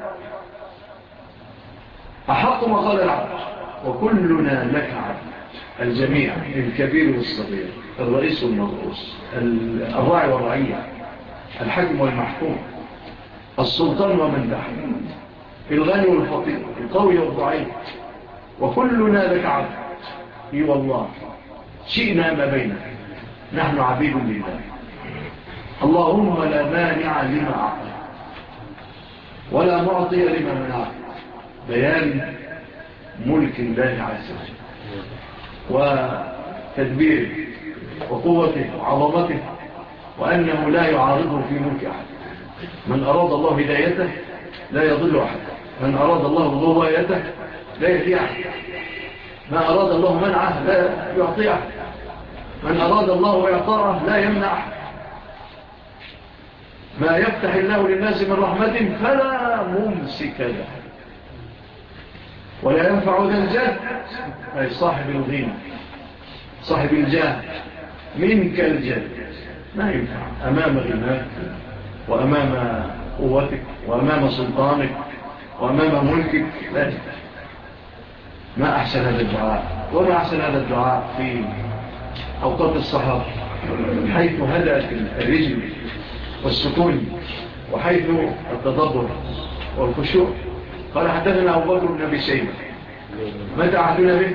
أحق ما قال العبد وكلنا لك عبد. الجميع، الكبير والصغير، الرئيس والمرؤوس، الراعي والرعية، الحاكم والمحكوم، السلطان ومن تحت، الغني والفقير، القوي والضعيف، وكلنا لك عبد. اي والله شئنا ما بيننا، نحن عبيد لله. اللهم لا مانع لما أعطى ولا معطي لما منع. بيان ملك الله عز وجل وتدبيره وقوته وعظمته، وأنه لا يعارضه في ملك أحد. من أراد الله هدايته لا يضل أحد، من أراد الله غوايته لا يهدي أحد، ما أراد الله منعه لا يعطي أحد، من أراد الله إعطاءه لا يمنع أحد. ما يفتح الله للناس من رحمة فلا ممسك له، ولا ينفع ذا الجد، أي صاحب الغنى صاحب الجاه منك الجد، ما ينفع أمام غناك وأمام قوتك وأمام سلطانك وأمام ملكك. لا ينفع. ما أحسن هذا الدعاء، وما أحسن هذا الدعاء في أوقات الصحر، حيث هدأت الرجل والسكون، وحيث التدبر والخشوع. قال حدثنا أبو بكر بن أبي شيبة. متى عهدنا به؟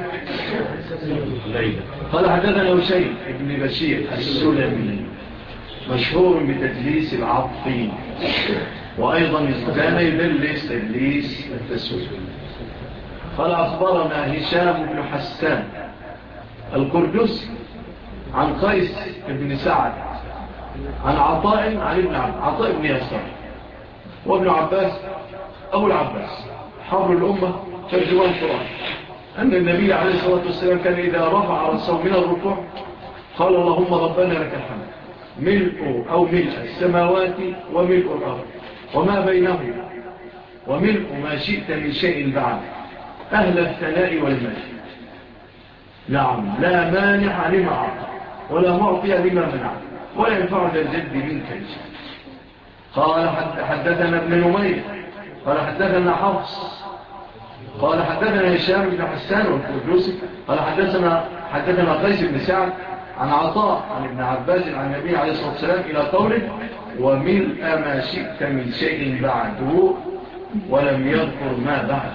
قال حدثنا وسيم بن بشير السلمي، مشهور بتدليس العطفين، وأيضا كان يدلس تدليس التسويق. قال أخبرنا هشام بن حسان القردس عن قيس بن سعد عن عطاء عن ابن عطاء بن يسار وابن عباس أبو العباس حبر الأمة ترجمان القرآن، أن النبي عليه الصلاة والسلام كان إذا رفع رأسه من الركوع قال اللهم ربنا لك الحمد ملء أو ملء السماوات وملء الأرض وما بينهما وملء ما شئت من شيء بعد، أهل الثناء والمجد. نعم، لا مانع لما أعطى ولا معطي لما منع ولا ينفع ذا الجد منك الجد. قال حدثنا ابن نمير قال حدثنا حفص قال حدثنا هشام بن حسان والقردسي قال حدثنا قيس بن سعد عن عطاء عن ابن عباس عن النبي عليه الصلاة والسلام إلى قوله وملء ما شئت من شيء بعده، ولم يذكر ما بعد.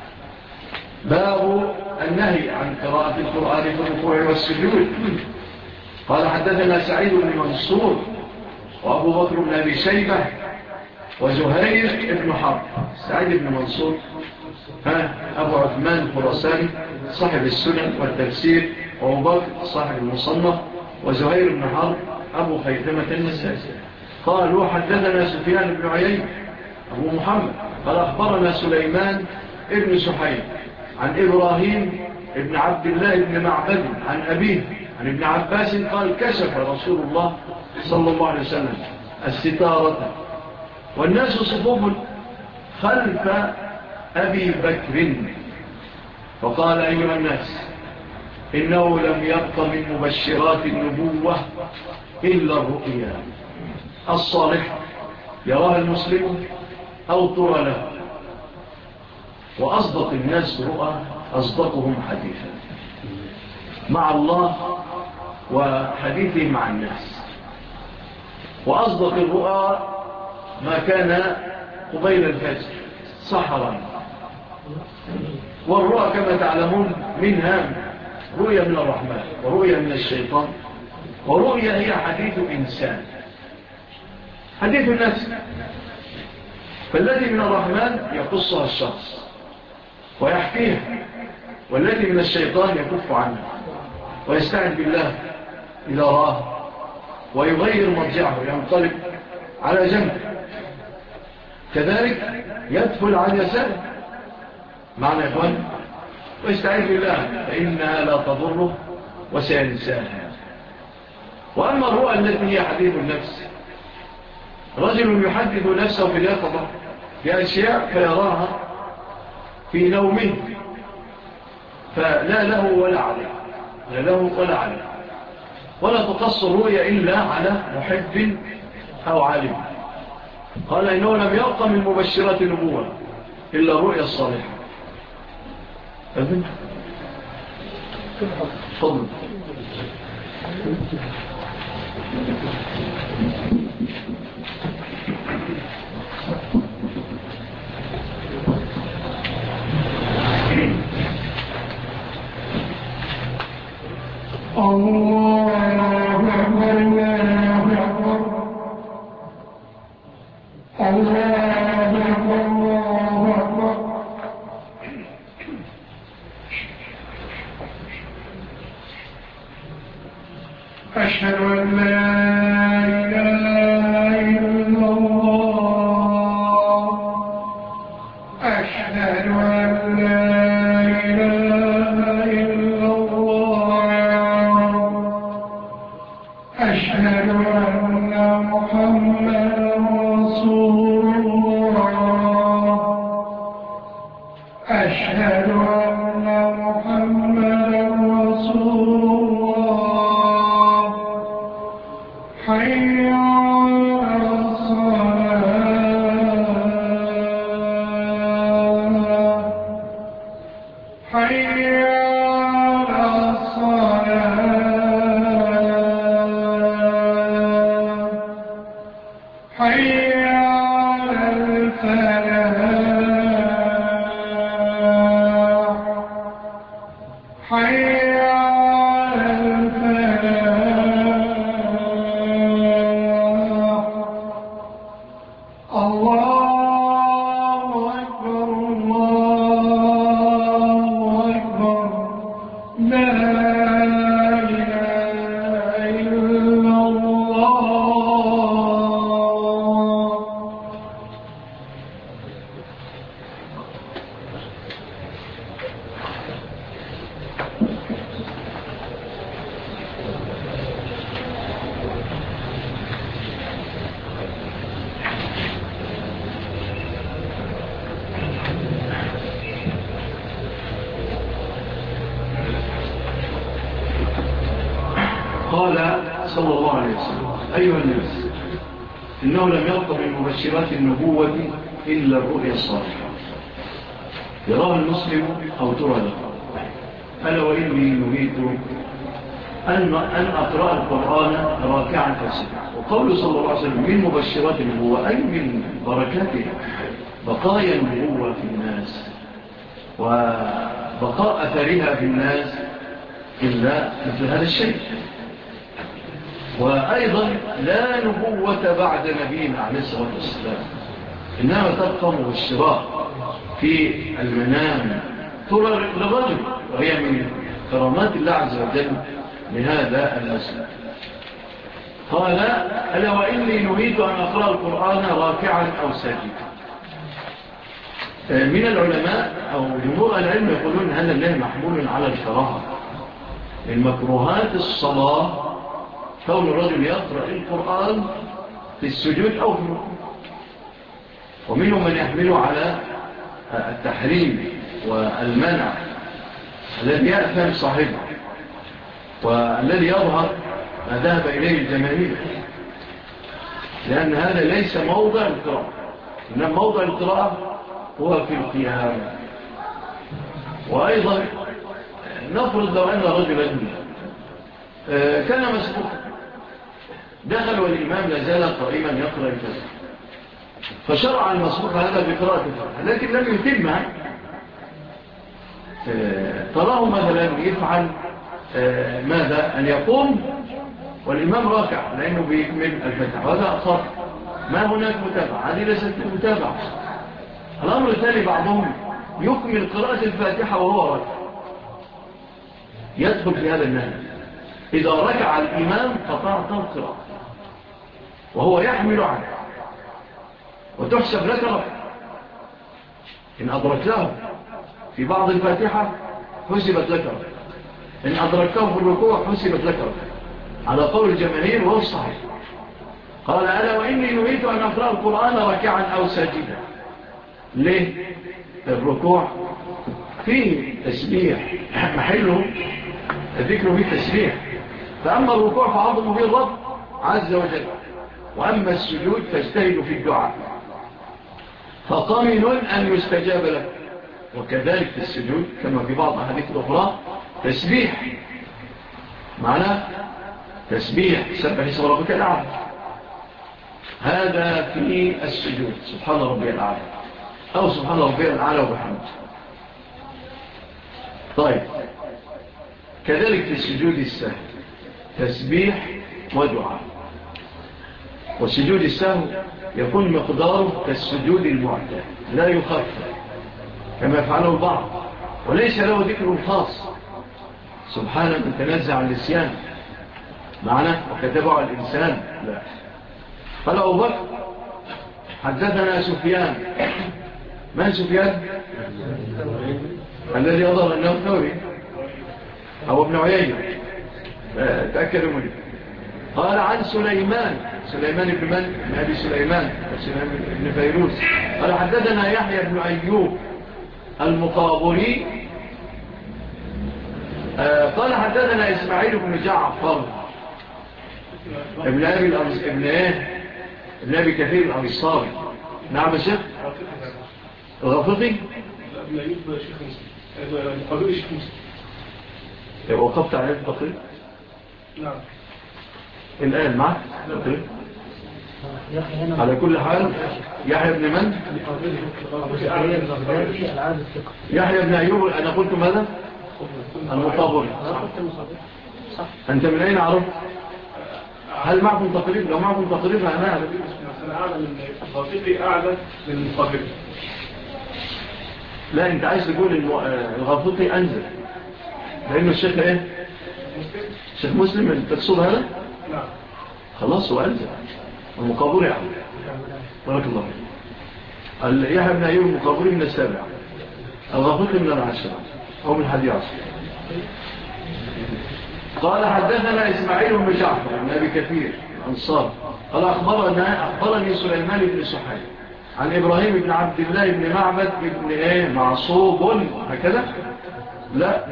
باب النهي عن قراءة القرآن في الركوع والسجود. قال حدثنا سعيد بن منصور وأبو بكر بن أبي شيبة وزهير بن حرب. سعيد بن منصور أبو عثمان الخراساني صاحب السنن والتفسير، وأبو بكر صاحب المصنف، وزهير بن حرب أبو خيثمة النسائي. قالوا حدثنا سفيان بن عيينة أبو محمد قال أخبرنا سليمان ابن سحيم عن إبراهيم ابن عبد الله بن معبد عن أبيه عن ابن عباس قال كشف رسول الله صلى الله عليه وسلم الستارة والناس صفوف خلف أبي بكر، فقال أيها الناس إنه لم يبق من مبشرات النبوة إلا الرؤيا الصالحة يراها المسلم أو ترى له، وأصدق الناس رؤى أصدقهم حديثا مع الله وحديثه مع الناس. وأصدق الرؤى ما كان قبيل الفجر صحرا، والرؤى كما تعلمون منها رؤية من الرحمن ورؤية من الشيطان، ورؤية هي حديث إنسان حديث النفس. فالذي من الرحمن يقصها الشخص ويحكيها، والذي من الشيطان يكف عنها ويستعن بالله إذا راه ويغير مرجعه ينقلب على جنب، كذلك يدخل على يساره معنى إخوان ويستعين بالله فإنها لا تضره وسينساها. وأما الرؤى التي هي حديث النفس رجل يحدث نفسه في اليقظة بأشياء فيراها في نومه فلا له ولا عليه، لا له ولا عليه، ولا تقص الرؤيا إلا على محب أو عالم. قال إنه لم يبق من مبشرات النبوة إلا الرؤيا الصالحة. أذن فضل أشهد أن لا إله إلا الله أشهد أن لا إله إلا الله أشهد أن محمدا رسول الله أشهد أن محمدا رسول الله حي على الصلاة حي على الصلاة حي على الفلاح حي على الفلاح الله أكبر الله أكبر لا إله إلا الله. قال صلى الله عليه وسلم أيها الناس إنه لم يبق من مبشرات النبوة إلا الرؤيا الصالحة يراها المسلم أو ترى له. ألا وإني نريد أن أقرأ القرآن راكعا فاسدا. وقول صلى الله عليه وسلم من مبشرات النبوة أي من بركاتها بقايا النبوة في الناس وبقاء أثرها في الناس إلا مثل هذا الشيء. وأيضا لا نبوة بعد نبينا عليه الصلاة والسلام، إنما تبقى مبشرات في المنام ترى للرجل، وهي من كرامات الله عز وجل لهذا المسلم. قال ألا وإني نريد أن أقرأ القرآن راكعا أو ساجدا. من العلماء أو جمهور العلم يقولون هذا الله محمول على الكراهة. المكروهات الصلاة كون الرجل يقرأ القرآن في السجود أو في الركوع، ومنهم من يحمله على التحريم والمنع الذي يأثم صاحبه والذي يظهر ما ذهب إليه الجماهير، لأن هذا ليس موضع القراءة، إنما موضع القراءة هو في القيام. وأيضا نفرض لو أن رجلا كان مسبوقا دخل والإمام لازال قائما يقرأ الفجر، فشرع المسبوق هذا بقراءة الفجر لكن لم يتمها. تراه مثلا يفعل ماذا؟ أن يقوم والإمام راكع لأنه بيكمل الفتح، وهذا خطأ، ما هناك متابعة، هذه ليست متابعة. الأمر الثاني بعضهم يكمل قراءة الفاتحة وهو راكع، يدخل في هذا النهي. إذا ركع الإمام قطعت القراءة وهو يحمل عنه وتحسب لك ركع إن أدركته في بعض الفاتحة حسبت لك ركع، إن أدركته في الركوع حسبت لك ركع على قول الجماهير وهو الصحيح. قال ألا وإني نريد أن أقرأ القرآن ركعا أو ساجدا. ليه؟ الركوع فيه تسبيح، محله الذكر فيه تسبيح، فأما الركوع فعظم به الرب عز وجل، وأما السجود فاجتهد في الدعاء فطمن أن يستجاب لك. وكذلك في السجود كما في بعض أحاديث الأخرى تسبيح، معنى تسبيح سبح اسم ربك الأعلى، هذا في السجود سبحان ربي الأعلى أو سبحان ربي الأعلى وبحمد. طيب كذلك في السجود السهو تسبيح ودعاء، والسجود السهو يكون مقداره كالسجود المعتاد لا يخفف كما يفعله البعض، وليس له ذكر خاص سبحان من تنزع عن النسيان معنى وكتبه الإنسان. لا. قال أبو بكر حدثنا سفيان. من سفيان؟ الذي أظهر أنه ثوري أو ابن عيينة، تأكدوا منه. قال عن سليمان بن من؟ بن أبي سليمان بن فيروز. قال حدثنا يحيى بن أيوب المقابري. قال حدثنا إسماعيل بن جعفر ابن أبي كثير الأنصاري. نعم شيخ الغفقي ابن أيوب شيخ مسلم المقابري شيخ مسلم. وقفت عليه التقريب؟ نعم الآن معك التقريب. على كل حال يحيى بن من؟ يحيى بن أيوب. أنا قلت ماذا؟ المقابري. أنت من أين عرفت؟ هل معكم تقريب؟ لو معكم تقريب أنا أعلم. أنا أعلم أن الغفقي أعلى من المقابري. لا أنت عايز تقول الغفقي أنزل لأنه الشيخ إيه؟ الشيخ مسلم. أنت تقصد هذا؟ نعم. خلاص هو أنزل المقابري يعني. بارك الله فيك. يحيى بن أيوب المقابري من السابع، الغفقي من العاشرة أو من 11. قال حدثنا إسماعيل بن جعفر بن أبي كثير الأنصار. قال أخبرني سليمان بن سحيل عن إبراهيم بن عبد الله بن معبد بن معصوب هكذا؟ لا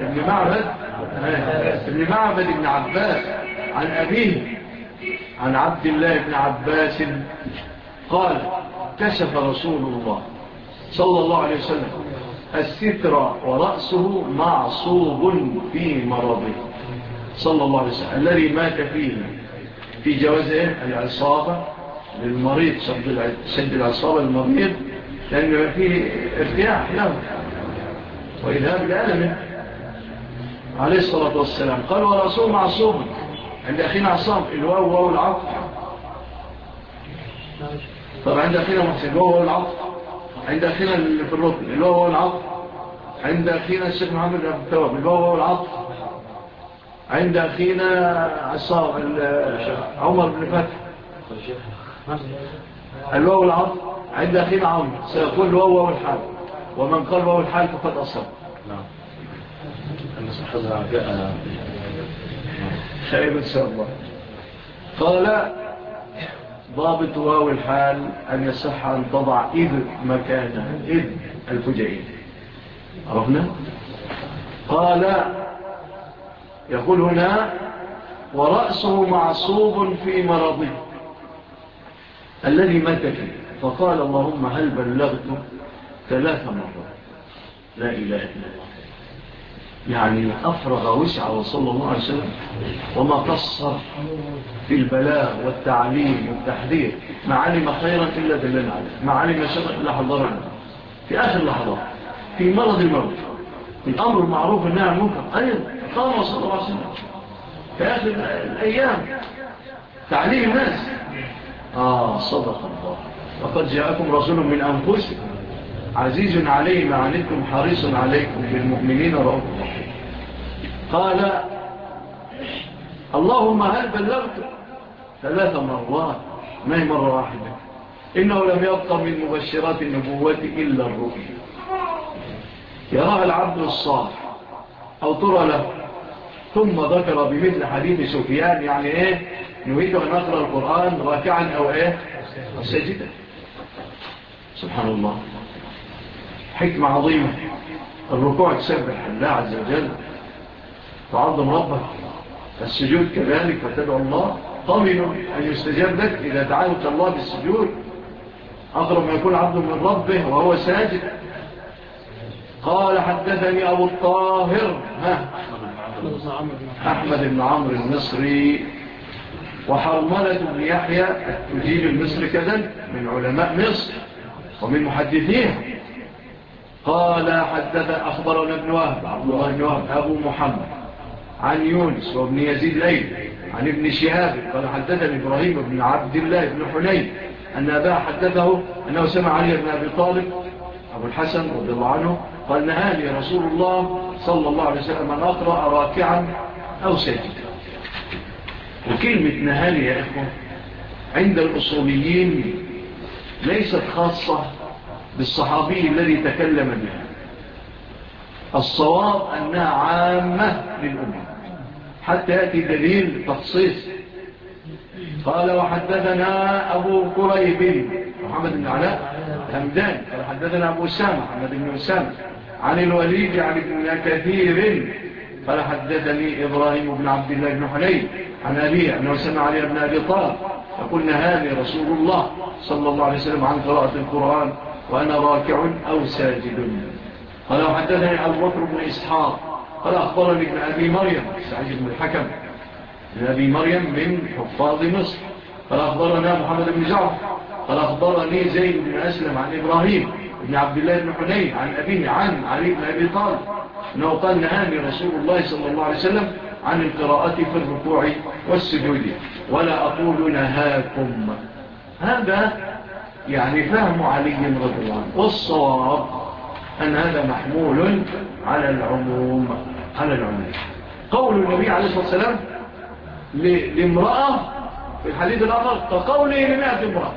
ابن معبد بن عباس عن أبيه عن عبد الله بن عباس قال كشف رسول الله صلى الله عليه وسلم الستر ورأسه معصوب في مرضه صلى الله عليه وسلم الذي مات فيه في جواز العصابة للمريض، شد العصابة للمريض لأنه فيه ارتياح له وإذهاب لألمه عليه الصلاة والسلام. قال ورأسه معصوب عند أخينا عصام الواو واو العطف. طبعا عند أخينا محسن الواو واو العطف، عند أخينا في الركن الواو واو العطف، عند أخينا الشيخ محمد بن التواب الواو واو العطف، عند أخينا عصام عمر بن فتح الواو العطف، عند أخينا عمر سيقول الواو واو الحال، ومن قال واو الحال فقد أصاب. نعم. أن صحبها جاء خير إن شاء الله. قال ضابط واو الحال أن يصح أن تضع إذ مكانها، إذ الفجائين. عرفنا؟ قال يقول هنا ورأسه معصوب في مرضه الذي مات فيه، فقال اللهم هل بلغت 3 مرات لا إله إلا الله، يعني أفرغ وسعه صلى الله عليه وسلم وما قصر في البلاغ والتعليم والتحذير، ما علم خيرا إلا دلنا عليه، ما علم شرا إلا حضرنا في آخر لحظات في مرض الموت، الأمر المعروف والنهي عن المنكر أيضا قام صلى الله عليه وسلم في آخر الأيام تعليم الناس. صدق الله. وقد جاءكم رسول من أنفسكم عزيز عليه ما عنتم حريص عليكم بالمؤمنين رؤوف رحيم. قال اللهم هل بلغت 3 مرات، ما هي مرة واحدة، إنه لم يبقى من مبشرات النبوة إلا الرؤيا يراها العبد الصالح أو ترى له ثم ذكر بمثل حديث سفيان يعني إيه نريد أن نقرأ القرآن راكعا أو إيه ساجدا. سبحان الله، حكمة عظيمة. الركوع تسبح الله عز وجل تعظم ربك، السجود كذلك فتدعو الله، طمن أن يستجاب لك إذا دعوت الله بالسجود، أقرب ما يكون عبد من ربه وهو ساجد. قال حدثني أبو الطاهر أحمد بن عمرو المصري وحرملة بن يحيى التجيب المصري كذلك من علماء مصر ومن محدثين. قال حدث أخبرنا ابن وهب عبد الله بن وهب أبو محمد عن يونس وابن يزيد ليل عن ابن شهاب قال حدثني إبراهيم بن عبد الله بن حنين أن أباه حدثه أنه سمع علي بن أبي طالب أبو الحسن رضي الله عنه قال نهاني رسول الله صلى الله عليه وسلم أن أقرأ راكعا أو ساجدا. وكلمة نهاني يا إخوة عند الأصوليين ليست خاصة بالصحابي الذي تكلم بها، الصواب أنها عامة للأمة حتى يأتي دليل تخصيص. قال وحدثنا أبو كريب محمد بن علاء همدان قال حدثنا أبو أسامة محمد بن أسامة عن الوليد عن ابن كثير قال حدثني إبراهيم بن عبد الله بن حنين عن أبيه أنه سمع علي بن أبي طالب يقول نهاني رسول الله صلى الله عليه وسلم عن قراءة القرآن وأنا راكع أو ساجد. قال وحدثني أبو بكر بن إسحاق قال أخبرني ابن أبي مريم سعيد بن الحكم ابن أبي مريم من حفاظ مصر قال أخبرنا محمد بن جعفر قال أخبرني زيد بن أسلم عن إبراهيم بن عبد الله بن حنين عن أبيه عن علي بن أبي طالب أنه قال نهاني رسول الله صلى الله عليه وسلم عن القراءة في الركوع والسجود ولا أقول نهاكم. هذا يعني فهم علي رضي الله عنه، والصواب أن هذا محمول على العموم. قول النبي عليه الصلاة والسلام لامرأة في الحديث الآخر كقوله ل100 امرأة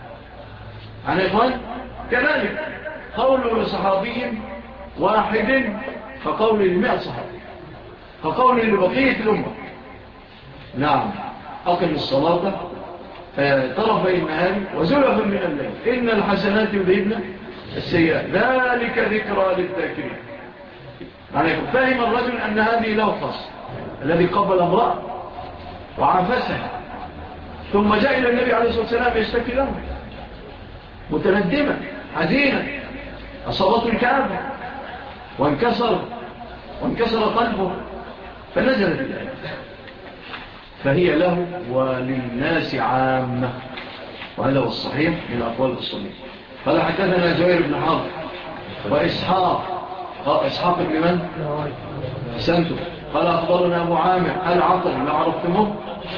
عن إخوان كذلك قول لصحابي واحد فقول ل100 صحابي فقول لبقية الأمة. نعم أقم الصلاة طرفي النهار وزلفا من الليل إن الحسنات يذهبن السيئات ذلك ذكرى للذاكرين. يعني فهم الرجل أن هذه لوحص الذي قبل امرأة وعافسها ثم جاء إلى النبي عليه الصلاة والسلام يشتكي له متندما حزينا أصابته الكآبة وانكسر قلبه فنزلت الآية فهي له وللناس عامة، وهذا هو الصحيح من أقوال الصحيح. قال حدثنا زهير بن حرب وإسحاق بن من؟ سنته قال أخبرنا أبو عامر العطر لا عرفتمه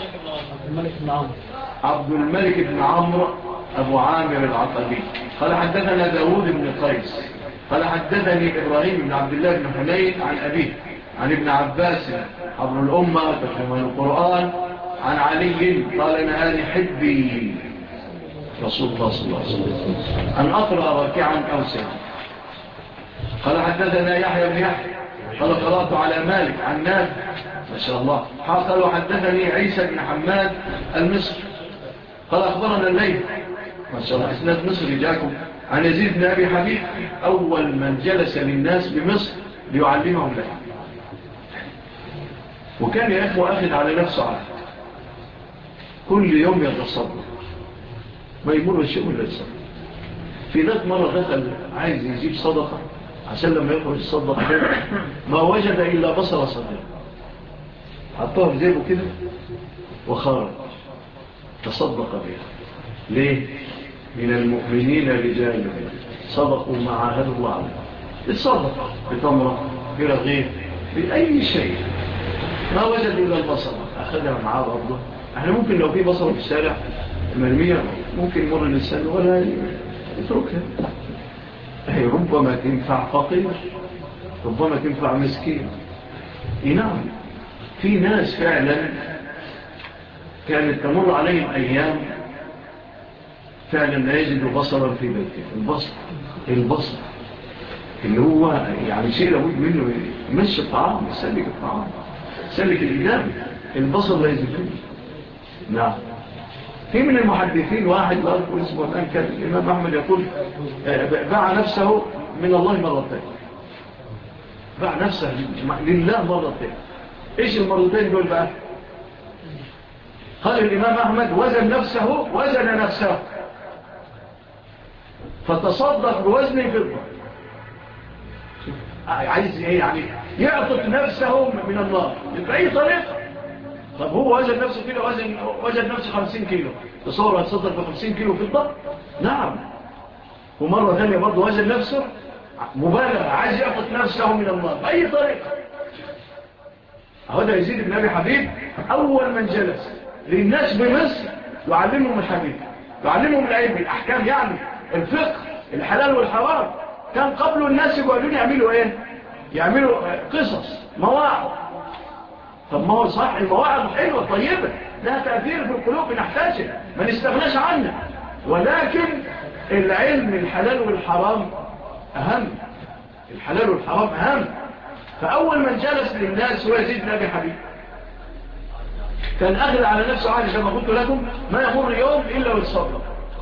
عبد الملك بن عمرو أبو عامر العطبي قال حدثنا داود بن قيس قال حدثني إبراهيم بن عبد الله بن حنين عن أبيه عن ابن عباس عبر الأمة ترجمان القرآن عن علي قال نهاني حبي رسول الله صلى الله عليه وسلم أن أقرأ راكعا أو ساجدا. قال حدثنا يحيى بن يحيى قال قرأت على مالك عن نافع ما شاء الله قال وحدثني عيسى بن حماد المصري قال أخبرنا الليل ما شاء الله إسناد مصري جاكم عن يزيد بن أبي حبيب أول من جلس للناس بمصر ليعلمهم له، وكان يا أخوة أخذ على نفسه عهد كل يوم يتصدق ما يمر الشيء ولا يتصدق. في ذات مرة دخل عايز يجيب صدقة عشان لما يخرج الصدقة ما وجد إلا بصرة صغيرة حطوها في جيبه كده وخرج تصدق بها. ليه؟ من المؤمنين رجال صدقوا ما عاهدوا الله عليه، يتصدق بتمرة برغيف بأي شيء ما وجد إلا البصرة أخذها معاه برضه. احنا ممكن لو في بصرة في الشارع مرمية ممكن يمر الإنسان ولا يتركها، هي ربما تنفع فقير ربما تنفع مسكين. نعم في ناس فعلا كانت تمر عليهم أيام فعلا لا يجد بصرا في بيته. البصر اللي هو يعني شيء لابد منه يمشي الطعام يسلك الطعام سلك الإجابة البصر لا يزكي. نعم. في من المحدثين واحد لا أذكر اسمه الآن كان الإمام أحمد يقول باع نفسه من الله مرتين. باع نفسه لله مرتين. إيش المرتين دول بقى؟ قال الإمام أحمد وزن نفسه فتصدق بوزن فضة. عايز ايه يعني؟ يعطف نفسه من النار بأي طريقة. طب هو وزن نفسه كده، وزن نفسه 50 كيلو، تصور هتصدق ب50 كيلو فضة؟ نعم. ومرة ثانية برضه وزن نفسه مبالغة، عايز يعطف نفسه من النار بأي طريقة. هذا يزيد بن أبي حبيب أول من جلس للناس بمصر يعلمهم الحديث، يعلمهم العلم، الأحكام، يعني الفقه، الحلال والحرام. كان قبل الناس يقعدون يعملوا ايه؟ يعملوا قصص، مواعظ. طب ما هو صح، المواعظ حلوة طيبة، لها تأثير في القلوب، بنحتاجها، ما نستغناش عنها. ولكن العلم الحلال والحرام أهم، الحلال والحرام أهم. فأول من جلس للناس هو يزيد بن أبي حبيب. كان أغلى على نفسه عادي كما قلت لكم، ما يمر يوم إلا ويتصدق.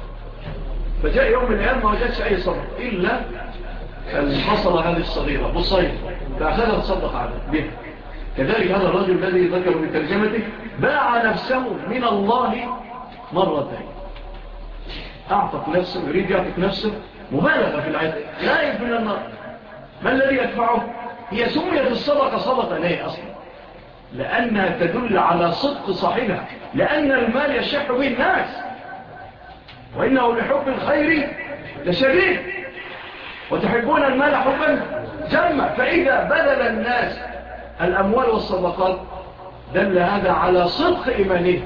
فجاء يوم من الأيام ما وجدش أي صدق إلا البصلة هذه الصغيرة بالصيف، فأخذها تصدق على بها. كذلك هذا الرجل الذي ذكر في ترجمته باع نفسه من الله مرتين. أعطت نفسه، يريد يعطف نفسه مبالغة في العدل، لا من النار. ما الذي يدفعه؟ هي سميت الصدقة صدقة ليه أصلا؟ لأنها تدل على صدق صاحبها، لأن المال يشح به الناس، وإنه لحب الخير لشديد، وتحبون المال حبا جما. فإذا بذل الناس الأموال والصدقات دل هذا على صدق إيمانه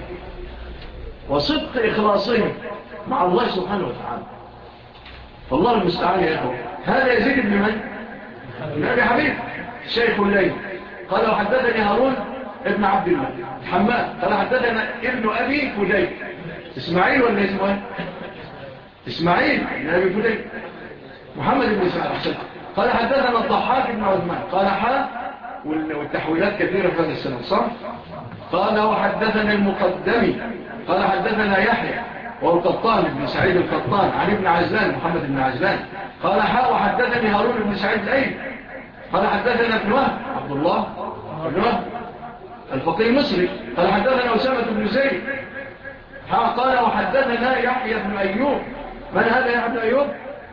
وصدق إخلاصه مع الله سبحانه وتعالى. فالله المستعان يا أخوة. هذا يزيد بن من؟ بن أبي حبيب شيخ الليل. قال وحدثني هارون ابن عبد الله حماد قال حدثنا ابن أبي فديك. إسماعيل ولا اسمه إسماعيل بن أبي فديك، محمد بن إسماعيل أحسن. قال حدثنا الضحاك بن عثمان قال والتحويلات كثيرة في هذا السنة صح؟ قال وحدثنا المقدمي قال حدثنا يحيى والقطان بن سعيد القطان عن ابن عجلان محمد بن عجلان قال وحدثني هارون بن سعيد الأيل قال حدثنا ابن وهب عبد الله بن وهب الفقيه المصري قال حدثنا أسامة بن زيد قال وحدثنا يحيى بن أيوب. من هذا يحيى بن أيوب؟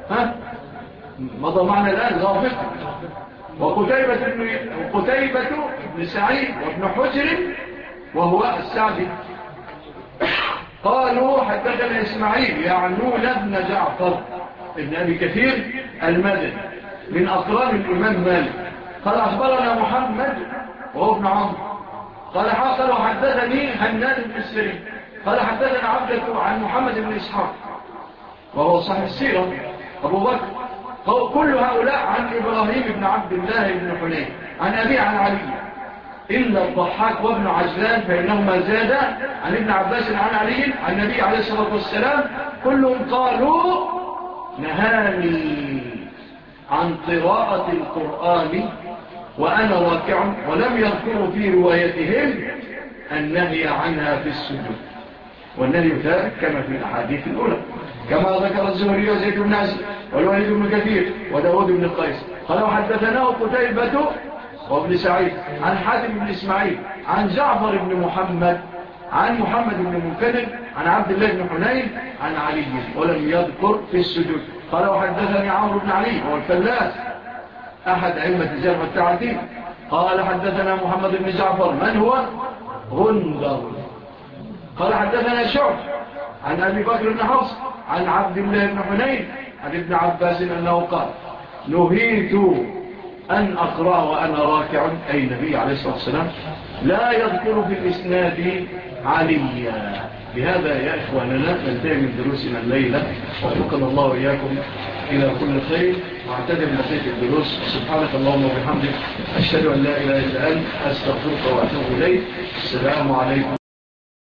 مضى معنا الآن غافق. وقتيبة بن سعيد وابن حجر وهو السعدي قالوا حدثنا إسماعيل يعنون ابن جعفر ابن أبي كثير المدني من أقران الإمام مالك قال أخبرنا محمد وهو ابن عمرو قال حاصل وحدثني هناد بن السري قال حدثنا عبدة عن محمد بن إسحاق وهو صاحب السيرة أبو بكر. كل هؤلاء عن إبراهيم بن عبد الله بن حنين عن أبي عن علي إلا الضحاك وابن عجلان فإنهما زادا عن ابن عباس عن علي عن النبي عليه الصلاة والسلام كلهم قالوا نهاني عن قراءة القرآن وأنا راكع ولم يذكروا في روايتهم النهي عنها في السجود. والنهي ثابت كما في الأحاديث الأولى كما ذكر الزهري وزيد بن عزي والوليد بن كثير وداود بن القيس قال وحدثناه قتيبة وابن سعيد عن حاتم بن إسماعيل عن جعفر بن محمد عن محمد بن منكدر عن عبد الله بن حنين عن علي ولم يذكر في السجود. قال وحدثني عمرو بن علي هو الفلاس أحد أئمة الجرح والتعديل قال حدثنا محمد بن جعفر من هو غندر قال حدثنا شعب عن أبي بكر بن حفص عن عبد الله بن حنين عن ابن عباس أنه قال نهيت أن أقرأ وأنا راكع أي النبي عليه الصلاة والسلام لا يذكر في الإسناد عليا. بهذا يا إخواننا ننتهي من دروسنا الليلة وفقنا الله وإياكم إلى كل خير واعتذر بقية الدروس. سبحانك اللهم وبحمدك أشهد أن لا إله إلا أنت أستغفرك وأتوب إليك. السلام عليكم.